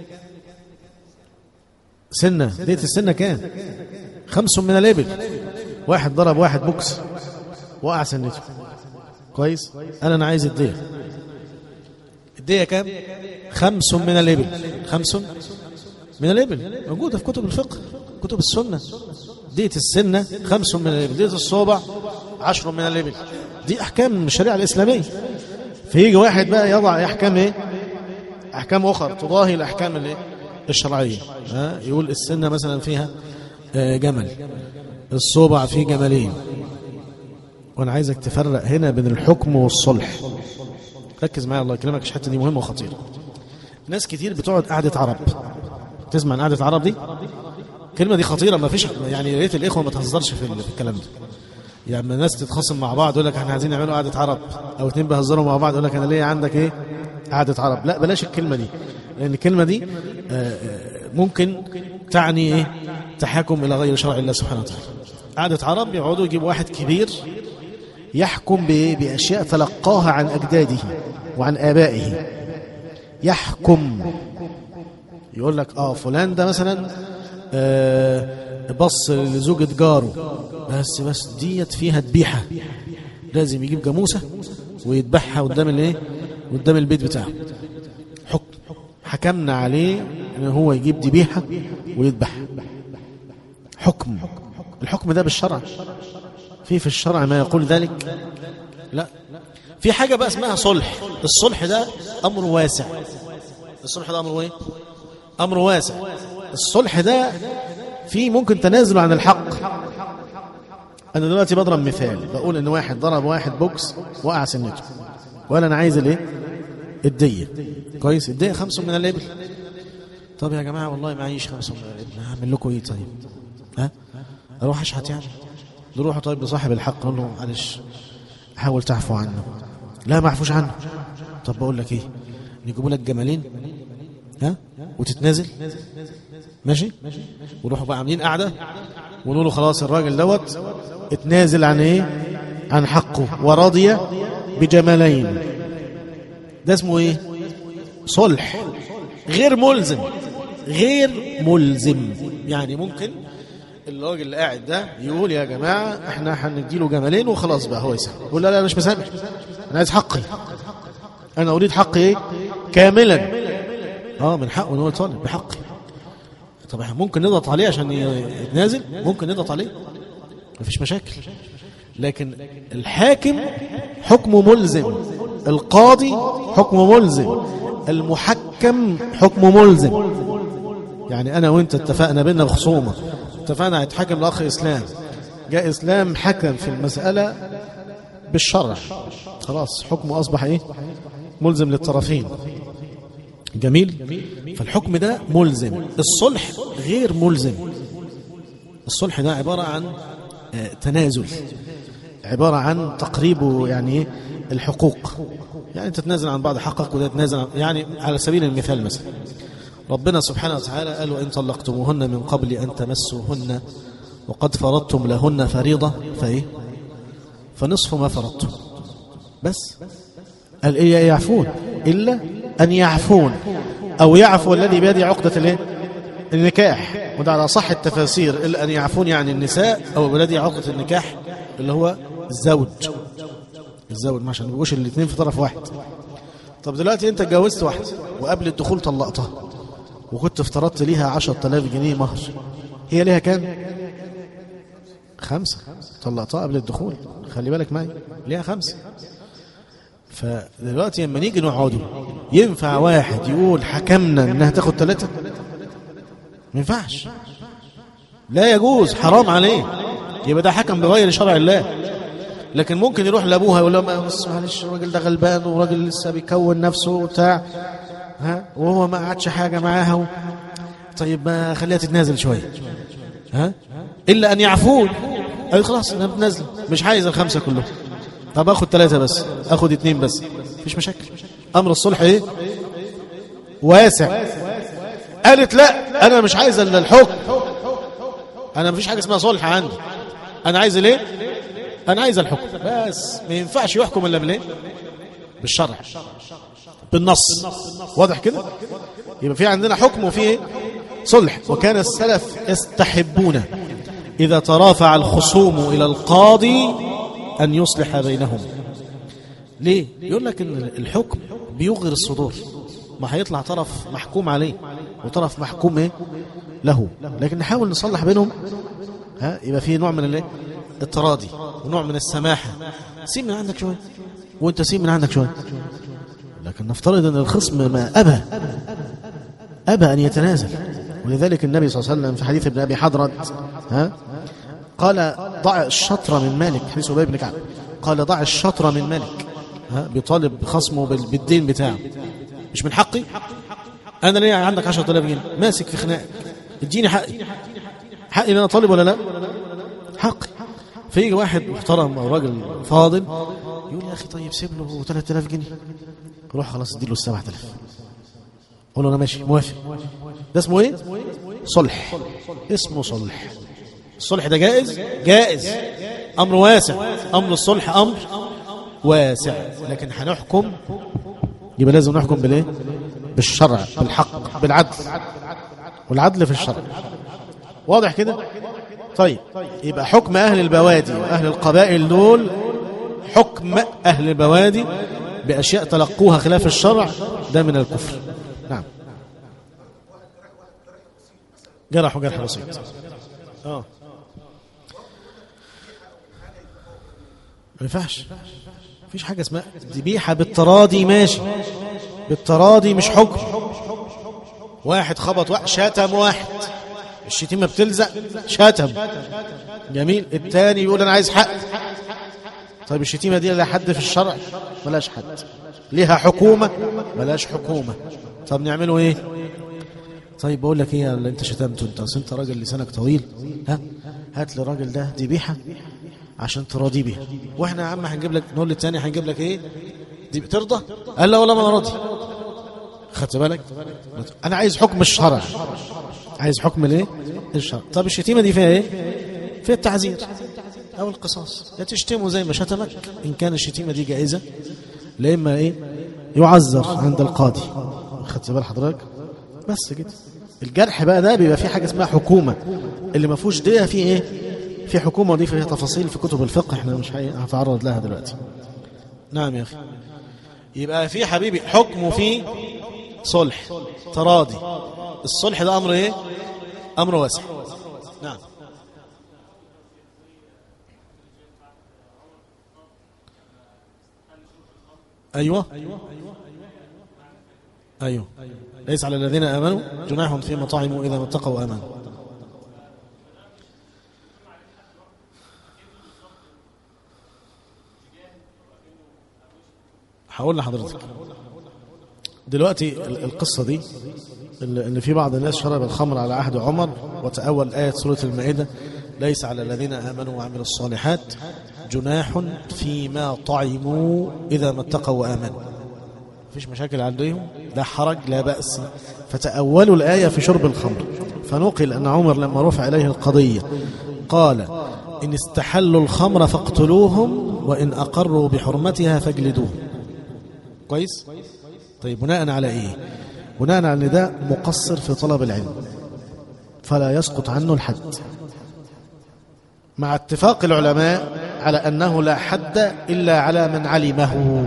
سنة، دية السن كام؟ 5 من الإبل. واحد ضرب واحد بوكس وقع سنته، كويس؟ أنا عايز الدية. الدية كام؟ 5 من الإبل. 5 من الإبل موجودة في كتب الفقه، كتب السنة. دية السنة 5 من الإبل، دية الصوبع 10 من الإبل. دي أحكام الشريعة الإسلامية. فيجي واحد بقى يضع أحكام إيه؟ أحكام أخرى تضاهي الأحكام الشرعية. يقول السنة مثلا فيها جمل، الصوبع فيه جملين. وأنا عايزك تفرق هنا بين الحكم والصلح. ركز معايا الله يكرمك، الحتة دي مهمة وخطيرة. ناس كتير بتقعد قعدة عرب، تسمع عن قعدة عرب دي؟ الكلمة دي خطيرة، ما فيش يعني، يا ريت الإخوة ما تهزرش في الكلام ده. يعني الناس تتخاصم مع بعض يقول لك احنا عايزين نعملوا قعدة عرب، او اتنين بيهزروا مع بعض يقول لك انا ليه عندك ايه قعدة عرب. لا بلاش الكلمة دي، لان الكلمة دي ممكن تعني ايه؟ تحاكم الى غير شرع الله سبحانه وتعالى. قعدة عرب يقعدوا يجيبوا واحد كبير يحكم باشياء تلقاها عن اجداده وعن ابائه. يحكم، يقول لك فلان ده مثلا بص لزوجة جاره، بس ديت فيها ذبيحة، لازم يجيب جاموسة ويذبحها قدام قدام البيت بتاعه. حكم، حكمنا عليه ان هو يجيب ذبيحة ويذبحها. حكم، الحكم ده بالشرع، في الشرع ما يقول ذلك؟ لا. في حاجة بقى اسمها صلح. الصلح ده امر واسع. الصلح ده امر ايه؟ امر واسع. الصلح ده في ممكن تنازل عن الحق. أنا دلوقتي بضرب مثال، بقول إن واحد ضرب واحد بوكس وقع سنته، ولا أنا عايز الدية، كويس؟ الدية 5 من الإبل. طب يا جماعة والله معيش 5 من الإبل، هعمل لكم إيه طيب؟ أروح أشحت يعني؟ نروح طيب لصاحب الحق نقول له معلش حاول تعفو عنه. لا ما اعفوش عنه. طب بقول لك إيه، نجيبوا لك جمالين وتتنازل، ماشي؟ وروحوا بقى عاملين قعدة ونقولوا خلاص الراجل دوت اتنازل عن ايه؟ عن حقه ورضي بجمالين. ده اسمه ايه؟ صلح غير ملزم. غير ملزم يعني ممكن الراجل اللي قاعد ده يقول يا جماعة احنا هنديله جمالين وخلاص بقى هو يسامح. يقول لا مش مسامح، انا عايز حقي، انا اريد حقي ايه؟ كاملا. من حقه ان هو يطالب بحقه. طب احنا ممكن نضغط عليه عشان يتنازل، ممكن نضغط عليه، مفيش مشاكل. لكن الحاكم حكمه ملزم، القاضي حكمه ملزم، المحكم حكمه ملزم. يعني أنا وإنت اتفقنا بيننا بخصومة، اتفقنا هيتحكم الأخ إسلام، جاء إسلام حكم في المسألة بالشرع، خلاص حكمه أصبح إيه؟ ملزم للطرفين. جميل. فالحكم ده ملزم. الصلح غير ملزم. الصلح ده عبارة عن تنازل، عبارة عن تقريب يعني الحقوق، يعني تتنازل عن بعض حقك وده تتنازل عن، يعني على سبيل المثال مثلا ربنا سبحانه وتعالى قال وإن طلقتموهن من قبل أن تمسوهن وقد فرضتم لهن فريضة فإيه؟ فنصف ما فرضتم. بس قال إيه؟ يعفون إلا أن يعفون أو يعفو الذي بيده عقدة الايه؟ النكاح. وده على صح التفاسير، إلا أن يعفون يعني النساء أو الذي عقدة النكاح اللي هو الزوج عشان ما يبقوش الاثنين في طرف واحد. طب دلوقتي أنت اتجوزت واحدة وقبل الدخول طلقتها وكنت افترضت ليها 10,000 جنيه مهر، هي ليها كام؟ 5. طلقتها قبل الدخول، خلي بالك معي، ليها 5. فدلوقتي لما نيجي نقعدوا ينفع واحد يقول حكمنا انها تاخد 3؟ ما ينفعش، لا يجوز، حرام عليه، يبقى ده حكم بغير شرع الله. لكن ممكن يروح لابوها يقول لها بس معلش الراجل ده غلبان وراجل لسه بيكون نفسه وبتاع، ها، وهو ما قعدش حاجه معاها طيب ما خليها تتنازل شويه، ها، الا ان يعفون، اي خلاص انا بتنازل مش عايز ال5 كلهم، طب اخد 3 بس، اخد 2 بس، مفيش مشاكل. امر الصلح ايه؟ واسع. قالت لا انا مش عايز الا الحكم، انا مفيش حاجه اسمها صلح عندي، انا عايز الايه؟ انا عايز الحكم بس، ما ينفعش يحكم الا بالايه؟ بالشرع، بالنص. واضح كده؟ يبقى في عندنا حكم وفي ايه؟ صلح. وكان السلف يستحبون اذا ترافع الخصوم الى القاضي ان يصلح بينهم. ليه؟ يقول لك ان الحكم بيغر الصدور، ما هيطلع طرف محكوم عليه وطرف محكوم ايه له، لكن نحاول نصلح بينهم، ها، يبقى فيه نوع من الايه؟ التراضي ونوع من السماحه. سيب من عندك شويه وانت سيب من عندك شويه. لكن نفترض ان الخصم ما ابى ان يتنازل، ولذلك النبي صلى الله عليه وسلم في حديث ابن ابي حضرة، ها، قال ضع الشطر من مالك، حديث أبي بن كعب، قال ضع الشطر من مالك، ها، بيطالب خصمه بالدين بتاعه، مش من حقي انا ليه عندك 10,000 جنيه ماسك في خناقك، اديني حقي اللي انا طالب ولا لا؟ حقي. فيجي واحد محترم او راجل فاضل يقول يا اخي طيب سيب له 3,000 جنيه، روح خلاص اديله 7,000، قول له انا ماشي موافق. ده اسمه ايه؟ صلح، اسمه صلح. الصلح ده جائز، امر واسع، امر الصلح امر واسع. لكن هنحكم يبقى لازم نحكم بالايه؟ بالشرع، بالحق، بالعدل، والعدل في الشرع. واضح كده؟ طيب يبقى حكم اهل البوادي واهل القبائل دول، حكم اهل البوادي باشياء تلقوها خلاف الشرع، ده من الكفر. نعم. جرح بسيط. ما ينفعش، مفيش حاجه اسمها ذبيحه بالتراضي، ماشي، بالتراضي مش حكم. واحد خبط شتم واحد، الشتيمه بتلزق، شتم، جميل. الثاني يقول انا عايز حق، طيب الشتيمه دي لها حد في الشرع؟ ملاش حد. ليها حكومه؟ ملاش حكومه. طب نعمله ايه؟ طيب بقول لك ايه اللي انت شتمته، انت اصل انت راجل لسانك طويل، ها، هات للراجل ده ذبيحه عشان تراضي بيها، واحنا يا عم هنجيب لك، نقول للثاني هنجيب لك ايه؟ دي ترضى؟ قال لا والله ما انا راضي. خدت بالك؟ انا عايز حكم الشرع، عايز حكم الايه؟ الشرع. طب الشتيمه دي فيها ايه؟ فيها التعزير او القصاص، يا تشتمه زي ما شتمك ان كان الشتيمه دي جائزه، لا اما ايه؟ يعذر عند القاضي. خدت بال حضرتك؟ بس كده. الجرح بقى ده بيبقى فيه حاجه اسمها حكومه، اللي ما فيهوش ديه فيه ايه؟ في حكومه، ودي فيها تفاصيل في كتب الفقه احنا مش هنتعرض لها دلوقتي. نعم يا اخي. يبقى في حبيبي حكم وفي صلح، تراضي. الصلح ده امر ايه؟ امر واسع. نعم. أيوة أيوة، ليس على الذين آمنوا جناح فيما طعموا إذا ما اتقوا وآمنوا. هقول لحضرتك دلوقتي القصة دي اللي في بعض الناس شرب الخمر على عهد عمر وتأول آية سورة المائدة ليس على الذين آمنوا وعملوا الصالحات جناح فيما طعموا إذا ما اتقوا وآمنوا. مفيش مشاكل عندهم، لا حرج لا بأس. فتأولوا الآية في شرب الخمر. فنقل أن عمر لما رفع إليه القضية قال إن استحلوا الخمر فاقتلوهم وإن أقروا بحرمتها فاجلدوهم. كويس؟ طيب بناء على إيه؟ بناء على أن ده مقصر في طلب العلم فلا يسقط عنه الحد، مع اتفاق العلماء على أنه لا حد إلا على من علمه.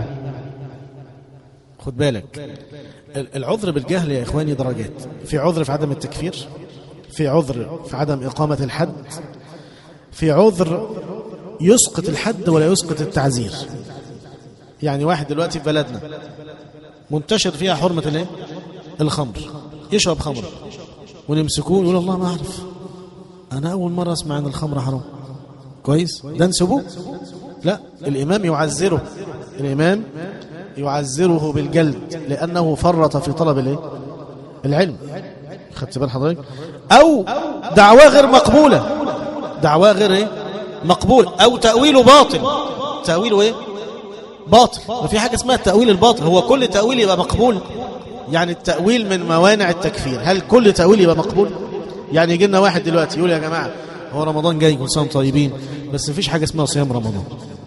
خد بالك العذر بالجهل يا إخواني درجات. في عذر في عدم التكفير، في عذر في عدم إقامة الحد، في عذر يسقط الحد ولا يسقط التعزير. يعني واحد دلوقتي في بلدنا منتشر فيها حرمة الايه؟ الخمر، يشرب خمر ونمسكوه يقول الله ما أعرف، أنا أول مرة أسمع أن الخمر حرام. كويس؟ ده نسبوه؟ لا، الإمام يعزره، الإمام يعزره بالجلد لأنه فرط في طلب الايه؟ العلم. خدت بال حضرتك؟ أو دعواه غير مقبولة، دعواه غير ايه؟ مقبول، أو تأويله باطل. تأويله ايه؟ باطل. وفي حاجة اسمها التأويل الباطل. هو كل تأويل يبقى مقبول؟ يعني التأويل من موانع التكفير. هل كل تأويل يبقى مقبول؟ يعني يجي لنا واحد دلوقتي يقول يا جماعة هو رمضان جاي كل سنة طيبين بس مفيش حاجة اسمها صيام رمضان.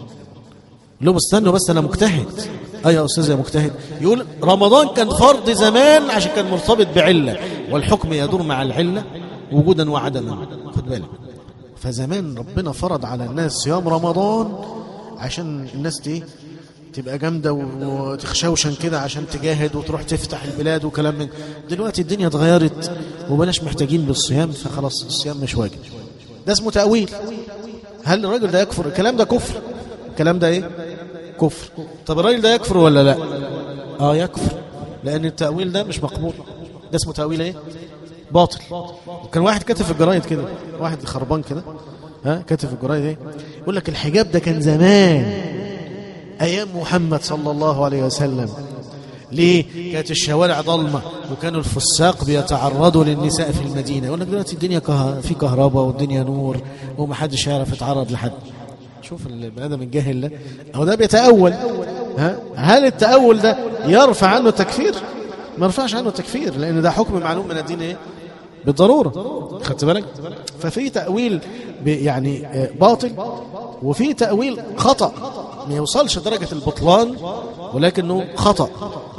لهم استنوا بس أنا مجتهد. يا أستاذ يا مجتهد. يقول رمضان كان فرض زمان عشان كان مرتبط بعلة والحكم يدور مع العلة وجودا وعدما. خد بالك، فزمان ربنا فرض على الناس صيام رمضان عشان الناس تبقى جامدة وتخشوشن كده عشان تجاهد وتروح تفتح البلاد وكلام من. دلوقتي الدنيا اتغيرت وبلاش محتاجين بالصيام فخلاص الصيام مش واجب. ده اسمه تأويل. هل الراجل ده يكفر؟ الكلام ده كفر. الكلام ده ايه؟ كفر. طب الراجل ده يكفر ولا لا؟ يكفر، لأن التأويل ده مش مقبول. ده اسمه تأويل ايه؟ باطل. كان واحد كاتب في الجرايد كده، واحد خربان كده كاتب في الجرايد ايه؟ يقول لك الحجاب ده كان زمان أيام محمد صلى الله عليه وسلم. ليه؟ كانت الشوارع ضلمة وكانوا الفساق بيتعرضوا للنساء في المدينة. يقول لك دلوقتي الدنيا في كهرباء والدنيا نور ومحدش يعرف يتعرض لحد. شوف البني آدم الجاهل ده أو ده بيتأول. هل التأول ده يرفع عنه تكفير؟ ما يرفعش عنه تكفير، لأن ده حكم معلوم من الدين ايه؟ بالضرورة. خدت بالك؟ ففي تأويل يعني باطل، وفي تأويل خطأ ما يوصلش درجة البطلان ولكنه خطأ.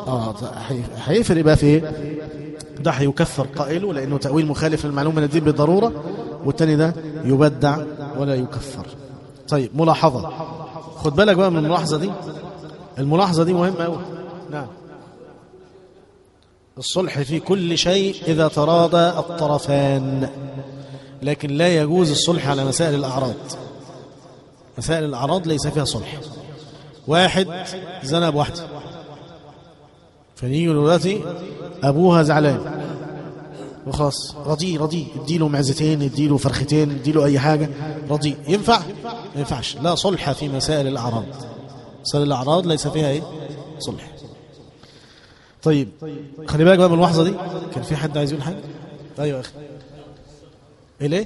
هيفرق بقى في ايه؟ ده هيكفر قائله لأنه تأويل مخالف للمعلوم من الدين بالضرورة، والتاني ده يبدع ولا يكفر. طيب ملاحظة، خد بالك بقى من الملاحظة دي. الملاحظة دي مهمة أوي. نعم، الصلح في كل شيء إذا تراضى الطرفان، لكن لا يجوز الصلح على مسائل الأعراض. مسائل الأعراض ليس فيها صلح. واحد زنى بواحدة فنيجي دلوقتي أبوها زعلان وخلاص رضي اديله معزتين اديله فرختين اديله أي حاجة رضي. ينفع؟ ما ينفعش. لا صلح في مسائل الأعراض. مسائل الأعراض ليس فيها ايه؟ صلح. طيب خلي بالك بقى من اللحظة دي. كان في حد عايز يقول حاجة؟ أيوة يا أخي. إيه ليه؟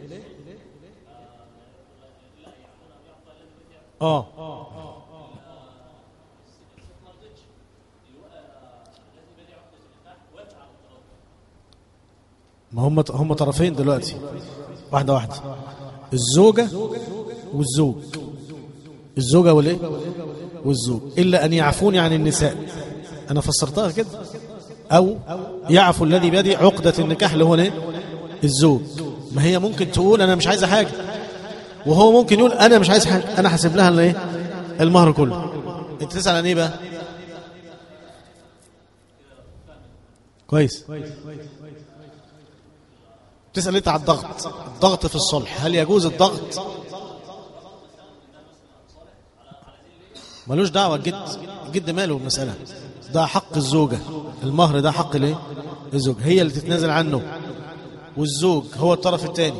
ما هم طرفين دلوقتي، واحدة الزوجة والزوج، الزوجة والايه والزوج، إلا أن يعفوني عن النساء. أنا فسرتها كده. أو يعفو الذي بيده عقدة النكاح اللي هو ايه؟ الزوج. ما هي ممكن تقول أنا مش عايزة حاجة، وهو ممكن يقول أنا مش عايز حاجة، أنا حاسب لها الايه؟ المهر كله. أنت تسأل عن إيه بقى؟ كويس. تسأل أنت على الضغط في الصلح. هل يجوز الضغط؟ ملوش دعوة. الجد الجد ماله المسألة، ده حق الزوجة، المهر ده حق ليه الزوج، هي اللي تتنازل عنه، والزوج هو الطرف الثاني.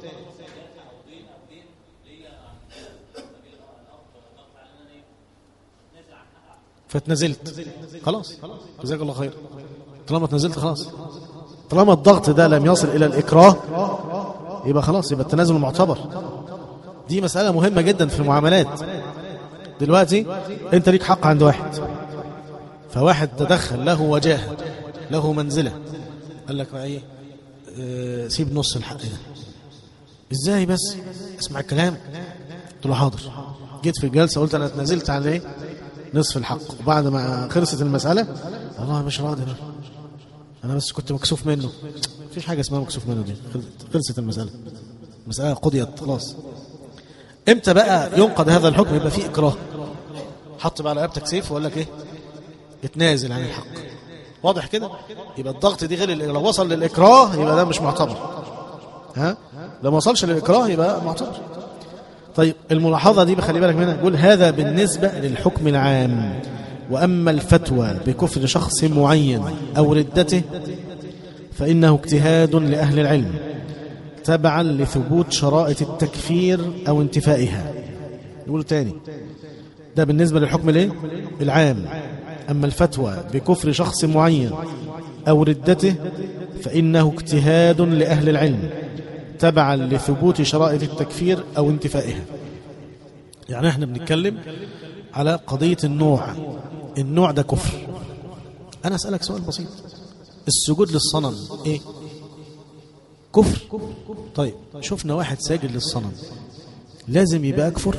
فتنزلت خلاص، جزاك الله خير. طالما تنزلت خلاص، طالما الضغط ده لم يصل إلى الإكراه يبقى خلاص، يبقى التنازل معتبر. دي مسألة مهمة جدا في المعاملات. دلوقتي انت ليك حق عند واحد، فواحد تدخل، له وجاهة، له منزلة، قال لك بقى ايه، سيب نص الحق ده. ازاي بس؟ اسمع الكلام. قلت له حاضر. جيت في الجلسة قلت انا اتنازلت على ايه، نصف الحق. وبعد ما خلصت المسألة، والله مش راضي انا بس كنت مكسوف منه. مفيش حاجة اسمها مكسوف منه، دي خلصت المسألة، المسألة قضيت خلاص. امتى بقى ينقض هذا الحكم؟ يبقى فيه اكراه، حط بقى على رقبتك سيف وقال لك ايه، اتنازل عن الحق. واضح كده؟ يبقى الضغط دي غير لو وصل للاكراه يبقى ده مش معتبر. ها، لو ما وصلش للاكراه يبقى معتبر. طيب الملاحظة دي بخلي بالك منها. يقول هذا بالنسبة للحكم العام، وأما الفتوى بكفر شخص معين أو ردته فإنه اجتهاد لأهل العلم تبعا لثبوت شرائط التكفير أو انتفائها. يقولوا تاني، ده بالنسبة للحكم العام. أما الفتوى بكفر شخص معين أو ردته فإنه اجتهاد لأهل العلم تبعا لثبوت شرائط التكفير أو انتفائها. يعني احنا بنتكلم على قضية النوع ده كفر. أنا أسألك سؤال بسيط، السجود للصنم إيه؟ كفر. طيب شفنا واحد ساجد للصنم، لازم يبقى أكفر؟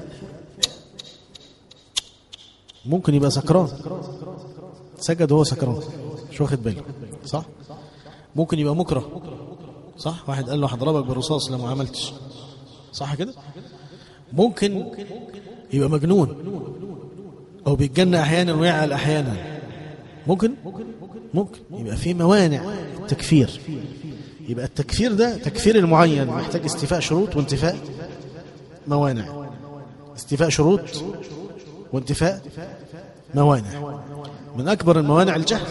ممكن يبقى سكران، سجد وهو سكران مش واخد باله، صح؟ ممكن يبقى مكره، صح؟ واحد قال له هضربك بالرصاص لما عملتش، صح كده؟ ممكن يبقى مجنون أو بيتجنى أحيانا ويعقل أحيانا. ممكن يبقى في موانع التكفير. يبقى التكفير ده تكفير المعين محتاج استيفاء شروط وانتفاء موانع، استيفاء شروط وانتفاء موانع. من أكبر الموانع الجهل،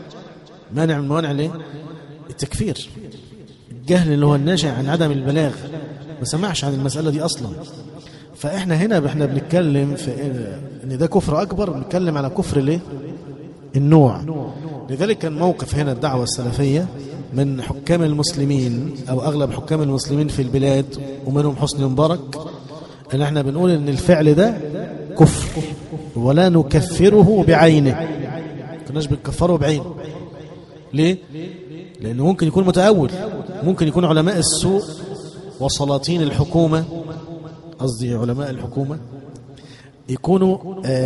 مانع من موانع ليه؟ التكفير. الجهل اللي هو الناشئ عن عدم البلاغ، ما سمعش عن المسألة دي أصلا. فإحنا هنا احنا بنتكلم في إن ده كفر أكبر، بنتكلم على كفر ليه؟ النوع. لذلك كان موقف هنا الدعوة السلفية من حكام المسلمين أو أغلب حكام المسلمين في البلاد ومنهم حسني مبارك، إن احنا بنقول إن الفعل ده كفر ولا نكفره بعينه، كناش بنكفره بعينه. ليه؟ لأنه ممكن يكون متأول، ممكن يكون علماء السوء وسلاطين الحكومة، قصدي علماء الحكومة، يكونوا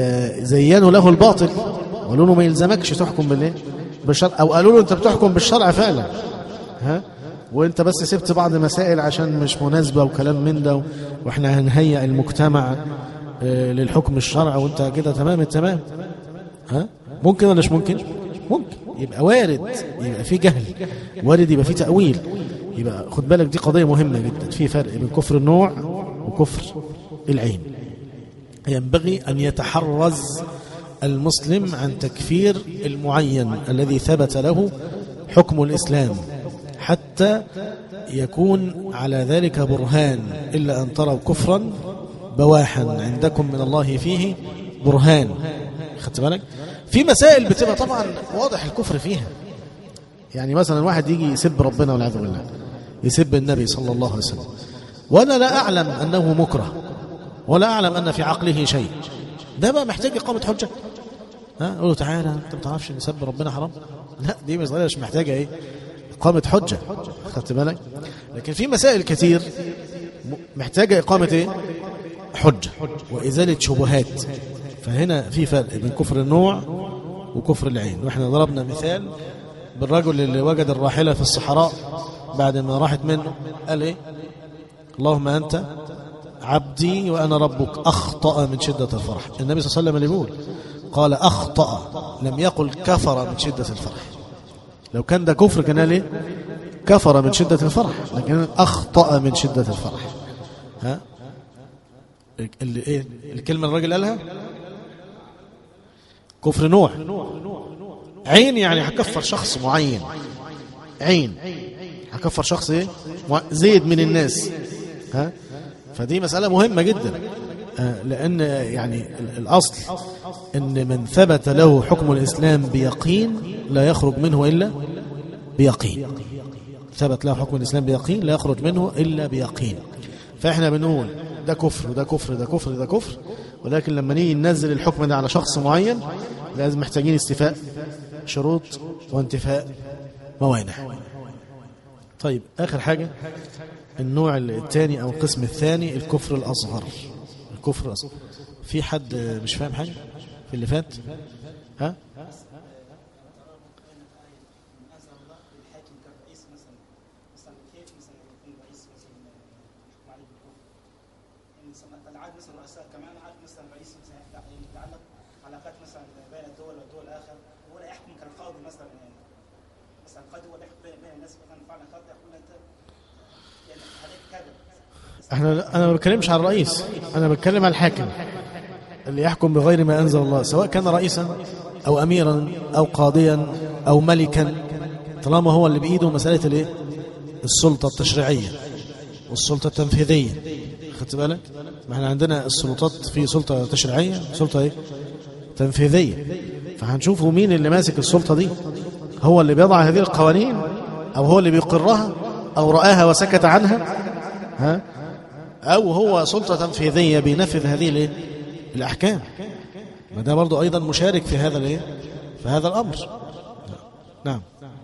زينوا له الباطل وقالوا له ما يلزمكش تحكم بالشرع، أو قالوا له أنت بتحكم بالشرع فعلا، ها، وأنت بس سبت بعض مسائل عشان مش مناسبة وكلام من ده، وإحنا هنهيئ المجتمع للحكم الشرع وأنت كده تمام التمام. ها، ممكن ولا مش ممكن؟ ممكن. يبقى وارد يبقى في جهل، وارد يبقى في تأويل. يبقى خد بالك، دي قضية مهمة جدا، في فرق بين كفر النوع وكفر العين. ينبغي أن يتحرز المسلم عن تكفير المعين الذي ثبت له حكم الإسلام حتى يكون على ذلك برهان، إلا أن تروا كفرا بواحا عندكم من الله فيه برهان. خدت بالك؟ في مسائل بتبقى طبعا واضح الكفر فيها، يعني مثلا واحد يجي يسب ربنا والعياذ بالله، يسب النبي صلى الله عليه وسلم، وأنا لا أعلم أنه مكره ولا أعلم أن في عقله شيء، ده بقى محتاج إقامة حجة. أقول له تعالى أنت ما تعرفش إن سب ربنا حرام؟ لا، دي مسألة مش محتاجة إيه؟ إقامة حجة. خدت بالك؟ لكن في مسائل كتير محتاجة إقامة إيه؟ حجة وإزالة شبهات. فهنا في فرق بين كفر النوع وكفر العين. وإحنا ضربنا مثال بالرجل اللي وجد الراحلة في الصحراء بعد ما راحت منه، قال إيه؟ اللهم أنت عبدي وأنا ربك، أخطأ من شدة الفرح. النبي صلى الله عليه وسلم اللي بيقول، قال أخطأ، لم يقل كفر من شدة الفرح. لو كان ده كفر كان ليه كفر من شدة الفرح، لكن أخطأ من شدة الفرح. ها، إيه الكلمة الراجل قالها؟ كفر نوع. عين يعني هكفر شخص معين، عين هكفر شخص ايه؟ زيد من الناس. ها؟ فدي مسألة مهمة جدا، لأن يعني الأصل إن من ثبت له حكم الإسلام بيقين لا يخرج منه إلا بيقين. ثبت له حكم الإسلام بيقين لا يخرج منه إلا بيقين. فإحنا بنقول ده كفر وده كفر ده كفر ده كفر، ولكن لما نيجي ننزل الحكم ده على شخص معين لازم محتاجين استيفاء شروط وانتفاء موانع. طيب آخر حاجة النوع الثاني أو القسم الثاني الكفر الأصغر. الكفر الأصغر، في حد مش فاهم حاجة في اللي فات؟ ها؟ أنا ما بتكلمش عن الرئيس، أنا بتكلم عن الحاكم اللي يحكم بغير ما أنزل الله، سواء كان رئيسا أو أميرا أو قاضيا أو ملكا، طالما هو اللي بإيده مسألة الإيه؟ السلطة التشريعية والسلطة التنفيذية. خدت بالك؟ ما احنا عندنا السلطات في سلطة تشريعية سلطة إيه؟ تنفيذية. فهنشوفوا مين اللي ماسك السلطة دي، هو اللي بيضع هذه القوانين أو هو اللي بيقرها أو رآها وسكت عنها، ها؟ أو هو سلطة تنفيذية بينفذ هذه الأحكام. ما ده برضو أيضا مشارك في هذا في هذا الأمر. نعم.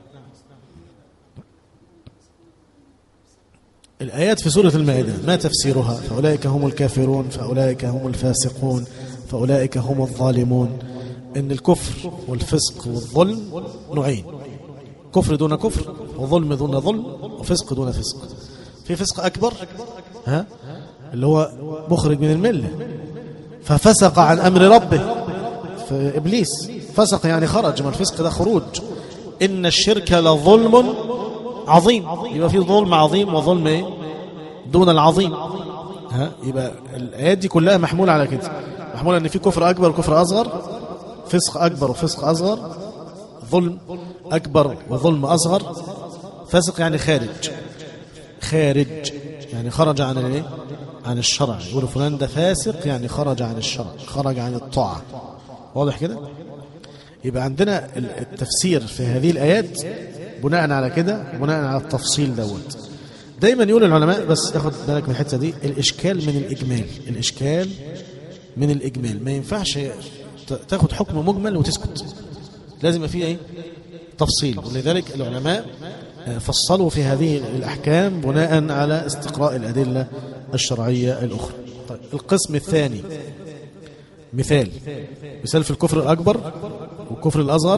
الآيات في سورة المائدة ما تفسيرها؟ فأولئك هم الكافرون، فأولئك هم الفاسقون، فأولئك هم الظالمون. إن الكفر والفسق والظلم نوعين، كفر دون كفر، وظلم دون ظلم، وفسق دون فسق. في فسق أكبر، ها، اللي هو مخرج من الملة، ففسق عن أمر ربه، فإبليس فسق يعني خرج. ما الفسق ده خروج. إن الشرك لظلم عظيم، يبقى في ظلم عظيم وظلم إيه؟ دون العظيم. ها، يبقى الآيات دي كلها محمولة على كده، محمولة إن في كفر أكبر وكفر أصغر، فسق أكبر وفسق أصغر، ظلم أكبر وظلم أصغر. فسق يعني خارج، خارج يعني خرج عن الايه؟ عن الشرع. يقولوا فلان ده فاسق يعني خرج عن الشرع، خرج عن الطاعة. واضح كده؟ يبقى عندنا التفسير في هذه الآيات بناء على كده، بناء على التفصيل دوت. دايما يقول العلماء، بس تاخد بالك من الحتة دي، الإشكال من الإجمال. الإشكال من الإجمال، ما ينفعش تاخد حكم مجمل وتسكت، لازم يبقى فيه ايه؟ تفصيل. ولذلك العلماء فصلوا في هذه الأحكام بناء على استقراء الأدلة الشرعية الأخرى. طيب القسم الثاني، مثال في الكفر الأكبر والكفر الأصغر،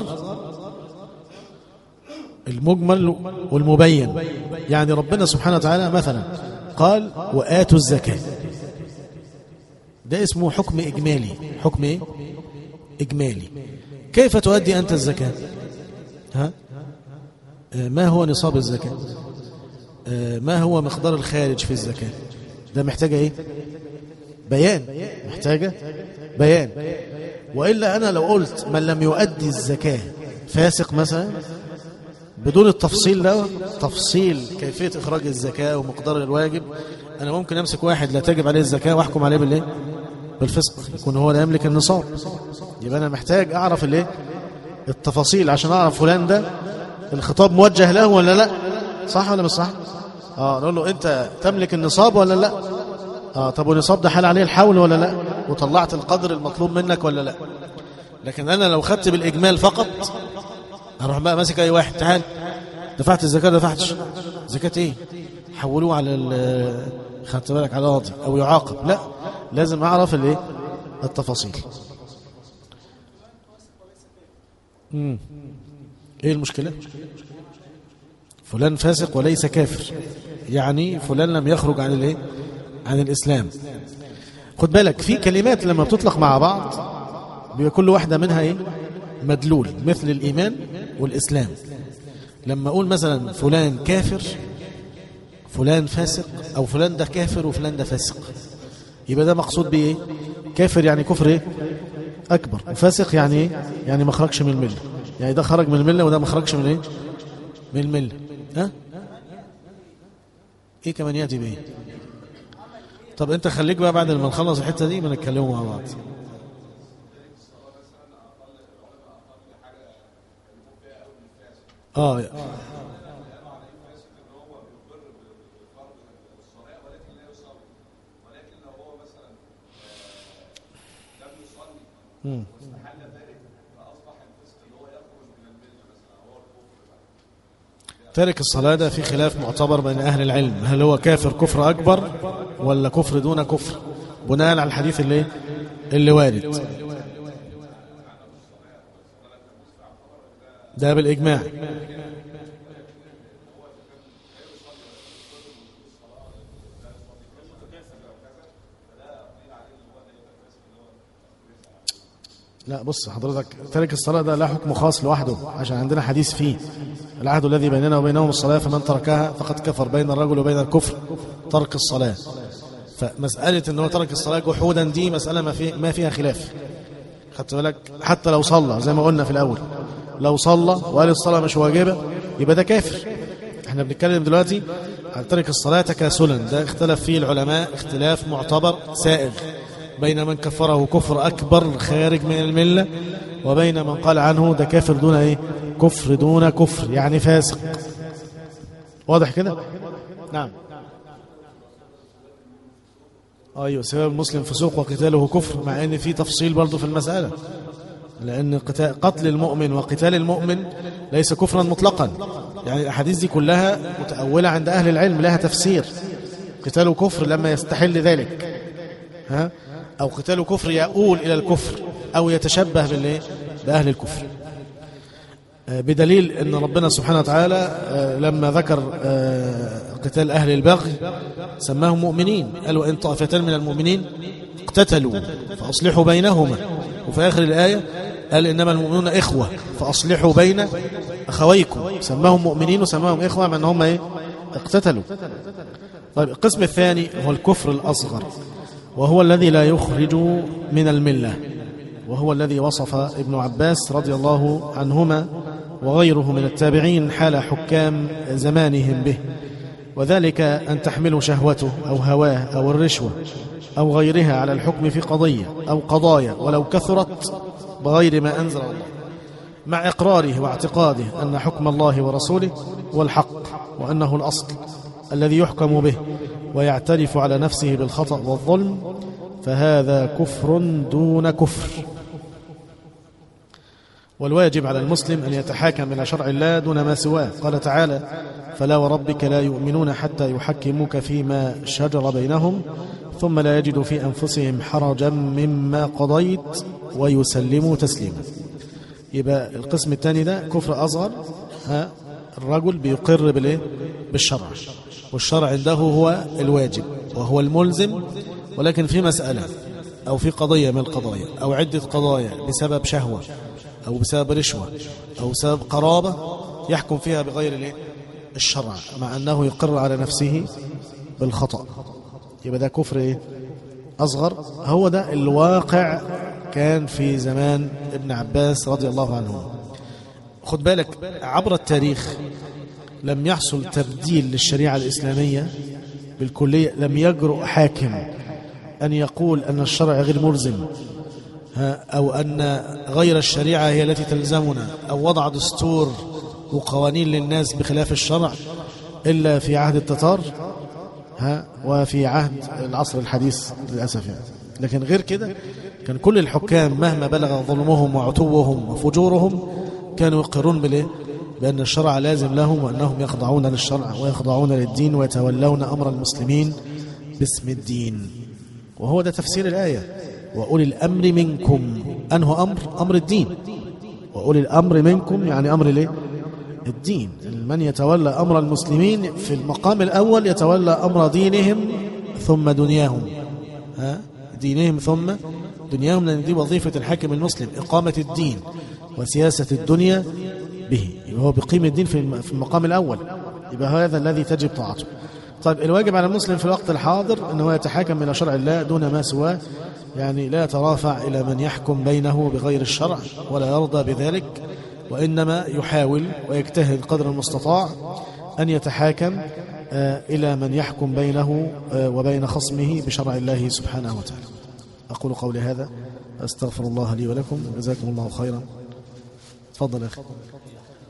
المجمل والمبين. يعني ربنا سبحانه وتعالى مثلا قال وآتوا الزكاة، ده اسمه حكم إجمالي. حكم إيه؟ إجمالي. كيف تؤدي أنت الزكاة؟ ها؟ ما هو نصاب الزكاة؟ ما هو مقدار الخارج في الزكاة؟ ده محتاجة ايه؟ بيان، محتاجة بيان. وإلا أنا لو قلت من لم يؤدي الزكاة فاسق مثلا، بدون التفصيل ده، تفصيل كيفية إخراج الزكاة ومقدار الواجب، أنا ممكن أمسك واحد لا تجب عليه الزكاة وأحكم عليه بالإيه؟ بالفسق، يكون هو لا يملك النصاب. يبقى أنا محتاج أعرف الإيه؟ التفاصيل عشان أعرف فلان ده الخطاب موجه له ولا لا، صح ولا مش صح؟ نقول له انت تملك النصاب ولا لا؟ طب والنصاب ده حال عليه الحول ولا لا؟ وطلعت القدر المطلوب منك ولا لا؟ لكن انا لو خدت بالاجمال فقط، هروح بقى ماسك اي واحد، تعال دفعت الزكاه دفعتش زكاه ايه؟ حولوه على خدت بالك على قاضي او يعاقب. لا، لازم اعرف الايه؟ التفاصيل. ايه المشكلة؟ فلان فاسق وليس كافر، يعني فلان لم يخرج عن الايه؟ عن الإسلام. خد بالك في كلمات لما بتطلق مع بعض بيبقى كل واحدة منها ايه؟ مدلول، مثل الإيمان والإسلام. لما أقول مثلا فلان كافر، فلان فاسق، أو فلان ده كافر وفلان ده فاسق، يبقى ده مقصود بإيه؟ كافر يعني كفر إيه؟ أكبر. وفاسق يعني إيه؟ يعني ما خرجش من الملة، يعني ده خرج من الملة وده ما خرجش من إيه؟ من الملة. ها؟ إيه كمان يأتي بإيه؟ طب أنت خليك بقى بعد ما نخلص الحتة دي بنتكلموا مع بعض. تارك الصلاة ده في خلاف معتبر بين أهل العلم، هل هو كافر كفر أكبر ولا كفر دون كفر، بناء على الحديث اللي وارد ده بالإجماع. لا بص حضرتك، تارك الصلاة ده لا حكم خاص لوحده، عشان عندنا حديث فيه العهد الذي بيننا وبينهم الصلاة فمن تركها فقد كفر، بين الرجل وبين الكفر ترك الصلاة. فمسألة أنه ترك الصلاة جحودا دي مسألة ما فيها خلاف، خدت بالك؟ حتى لو صلى زي ما قلنا في الأول، لو صلى وقال الصلاة مش واجبة يبقى ده كافر. احنا بنتكلم دلوقتي عن ترك الصلاة تكاسلا، ده اختلف فيه العلماء اختلاف معتبر سائغ، بين من كفره كفر أكبر خارج من الملة، وبين من قال عنه ده كافر دون ايه؟ كفر دون كفر، يعني فاسق. واضح كده؟ نعم. ايوه، سبب المسلم فسوق وقتاله كفر، مع ان في تفصيل برضه في المسألة، لأن قتل المؤمن وقتال المؤمن ليس كفرا مطلقا، يعني الأحاديث دي كلها متأولة عند أهل العلم، لها تفسير. قتاله كفر لما يستحل ذلك، ها؟ أو قتاله كفر يؤول إلى الكفر أو يتشبه بأهل الكفر، بدليل أن ربنا سبحانه وتعالى لما ذكر قتال أهل البغي سماهم مؤمنين، قال وإن طائفتان من المؤمنين اقتتلوا فأصلحوا بينهما، وفي آخر الآية قال إنما المؤمنون إخوة فأصلحوا بين أخويكم، سماهم مؤمنين وسماهم إخوة من هم اقتتلوا. طيب القسم الثاني هو الكفر الأصغر، وهو الذي لا يخرج من الملة، وهو الذي وصف ابن عباس رضي الله عنهما وغيره من التابعين حال حكام زمانهم به، وذلك أن تحملوا شهوته أو هواه أو الرشوة أو غيرها على الحكم في قضية أو قضايا ولو كثرت بغير ما أنزل الله، مع إقراره واعتقاده أن حكم الله ورسوله هو الحق وأنه الأصل الذي يحكم به، ويعترف على نفسه بالخطأ والظلم، فهذا كفر دون كفر. والواجب على المسلم أن يتحاكم إلى شرع الله دون ما سواه، قال تعالى فلا وربك لا يؤمنون حتى يحكموك فيما شجر بينهم ثم لا يجدوا في أنفسهم حرجا مما قضيت ويسلموا تسليما. يبقى القسم الثاني ده كفر أصغر، الرجل بيقر بالشرع، والشرع عنده هو الواجب وهو الملزم، ولكن في مسألة أو في قضية من القضايا أو عدة قضايا بسبب شهوة أو بسبب رشوة أو بسبب قرابة يحكم فيها بغير الشرع، مع أنه يقر على نفسه بالخطأ، يبقى ده كفر أصغر. هو ده الواقع كان في زمان ابن عباس رضي الله عنه. خد بالك عبر التاريخ لم يحصل تبديل للشريعة الإسلامية بالكلية، لم يجرؤ حاكم أن يقول أن الشرع غير ملزم أو أن غير الشريعة هي التي تلزمنا، أو وضع دستور وقوانين للناس بخلاف الشرع، إلا في عهد التتار وفي عهد العصر الحديث للأسف يعني. لكن غير كده كان كل الحكام مهما بلغ ظلمهم وعتوهم وفجورهم كانوا يقرون بأن الشرع لازم لهم، وأنهم يخضعون للشرع ويخضعون للدين ويتولون أمر المسلمين باسم الدين. وهو ده تفسير الآية وأولي الأمر منكم. أنه أمر الدين، وأولي الأمر منكم يعني أمر الدين. من يتولى أمر المسلمين في المقام الأول يتولى أمر دينهم ثم دنياهم، دينهم ثم دنياهم، لأن دي وظيفة الحاكم المسلم، إقامة الدين وسياسة الدنيا به. يبقى هو بقيم الدين في المقام الأول، يبقى هذا الذي تجب طاعته. طيب الواجب على المسلم في الوقت الحاضر أنه يتحاكم إلى شرع الله دون ما سواه، يعني لا يترافع إلى من يحكم بينه بغير الشرع ولا يرضى بذلك، وإنما يحاول ويجتهد قدر المستطاع أن يتحاكم إلى من يحكم بينه وبين خصمه بشرع الله سبحانه وتعالى. أقول قولي هذا، أستغفر الله لي ولكم، جزاكم الله خيرا. تفضل يا أخي.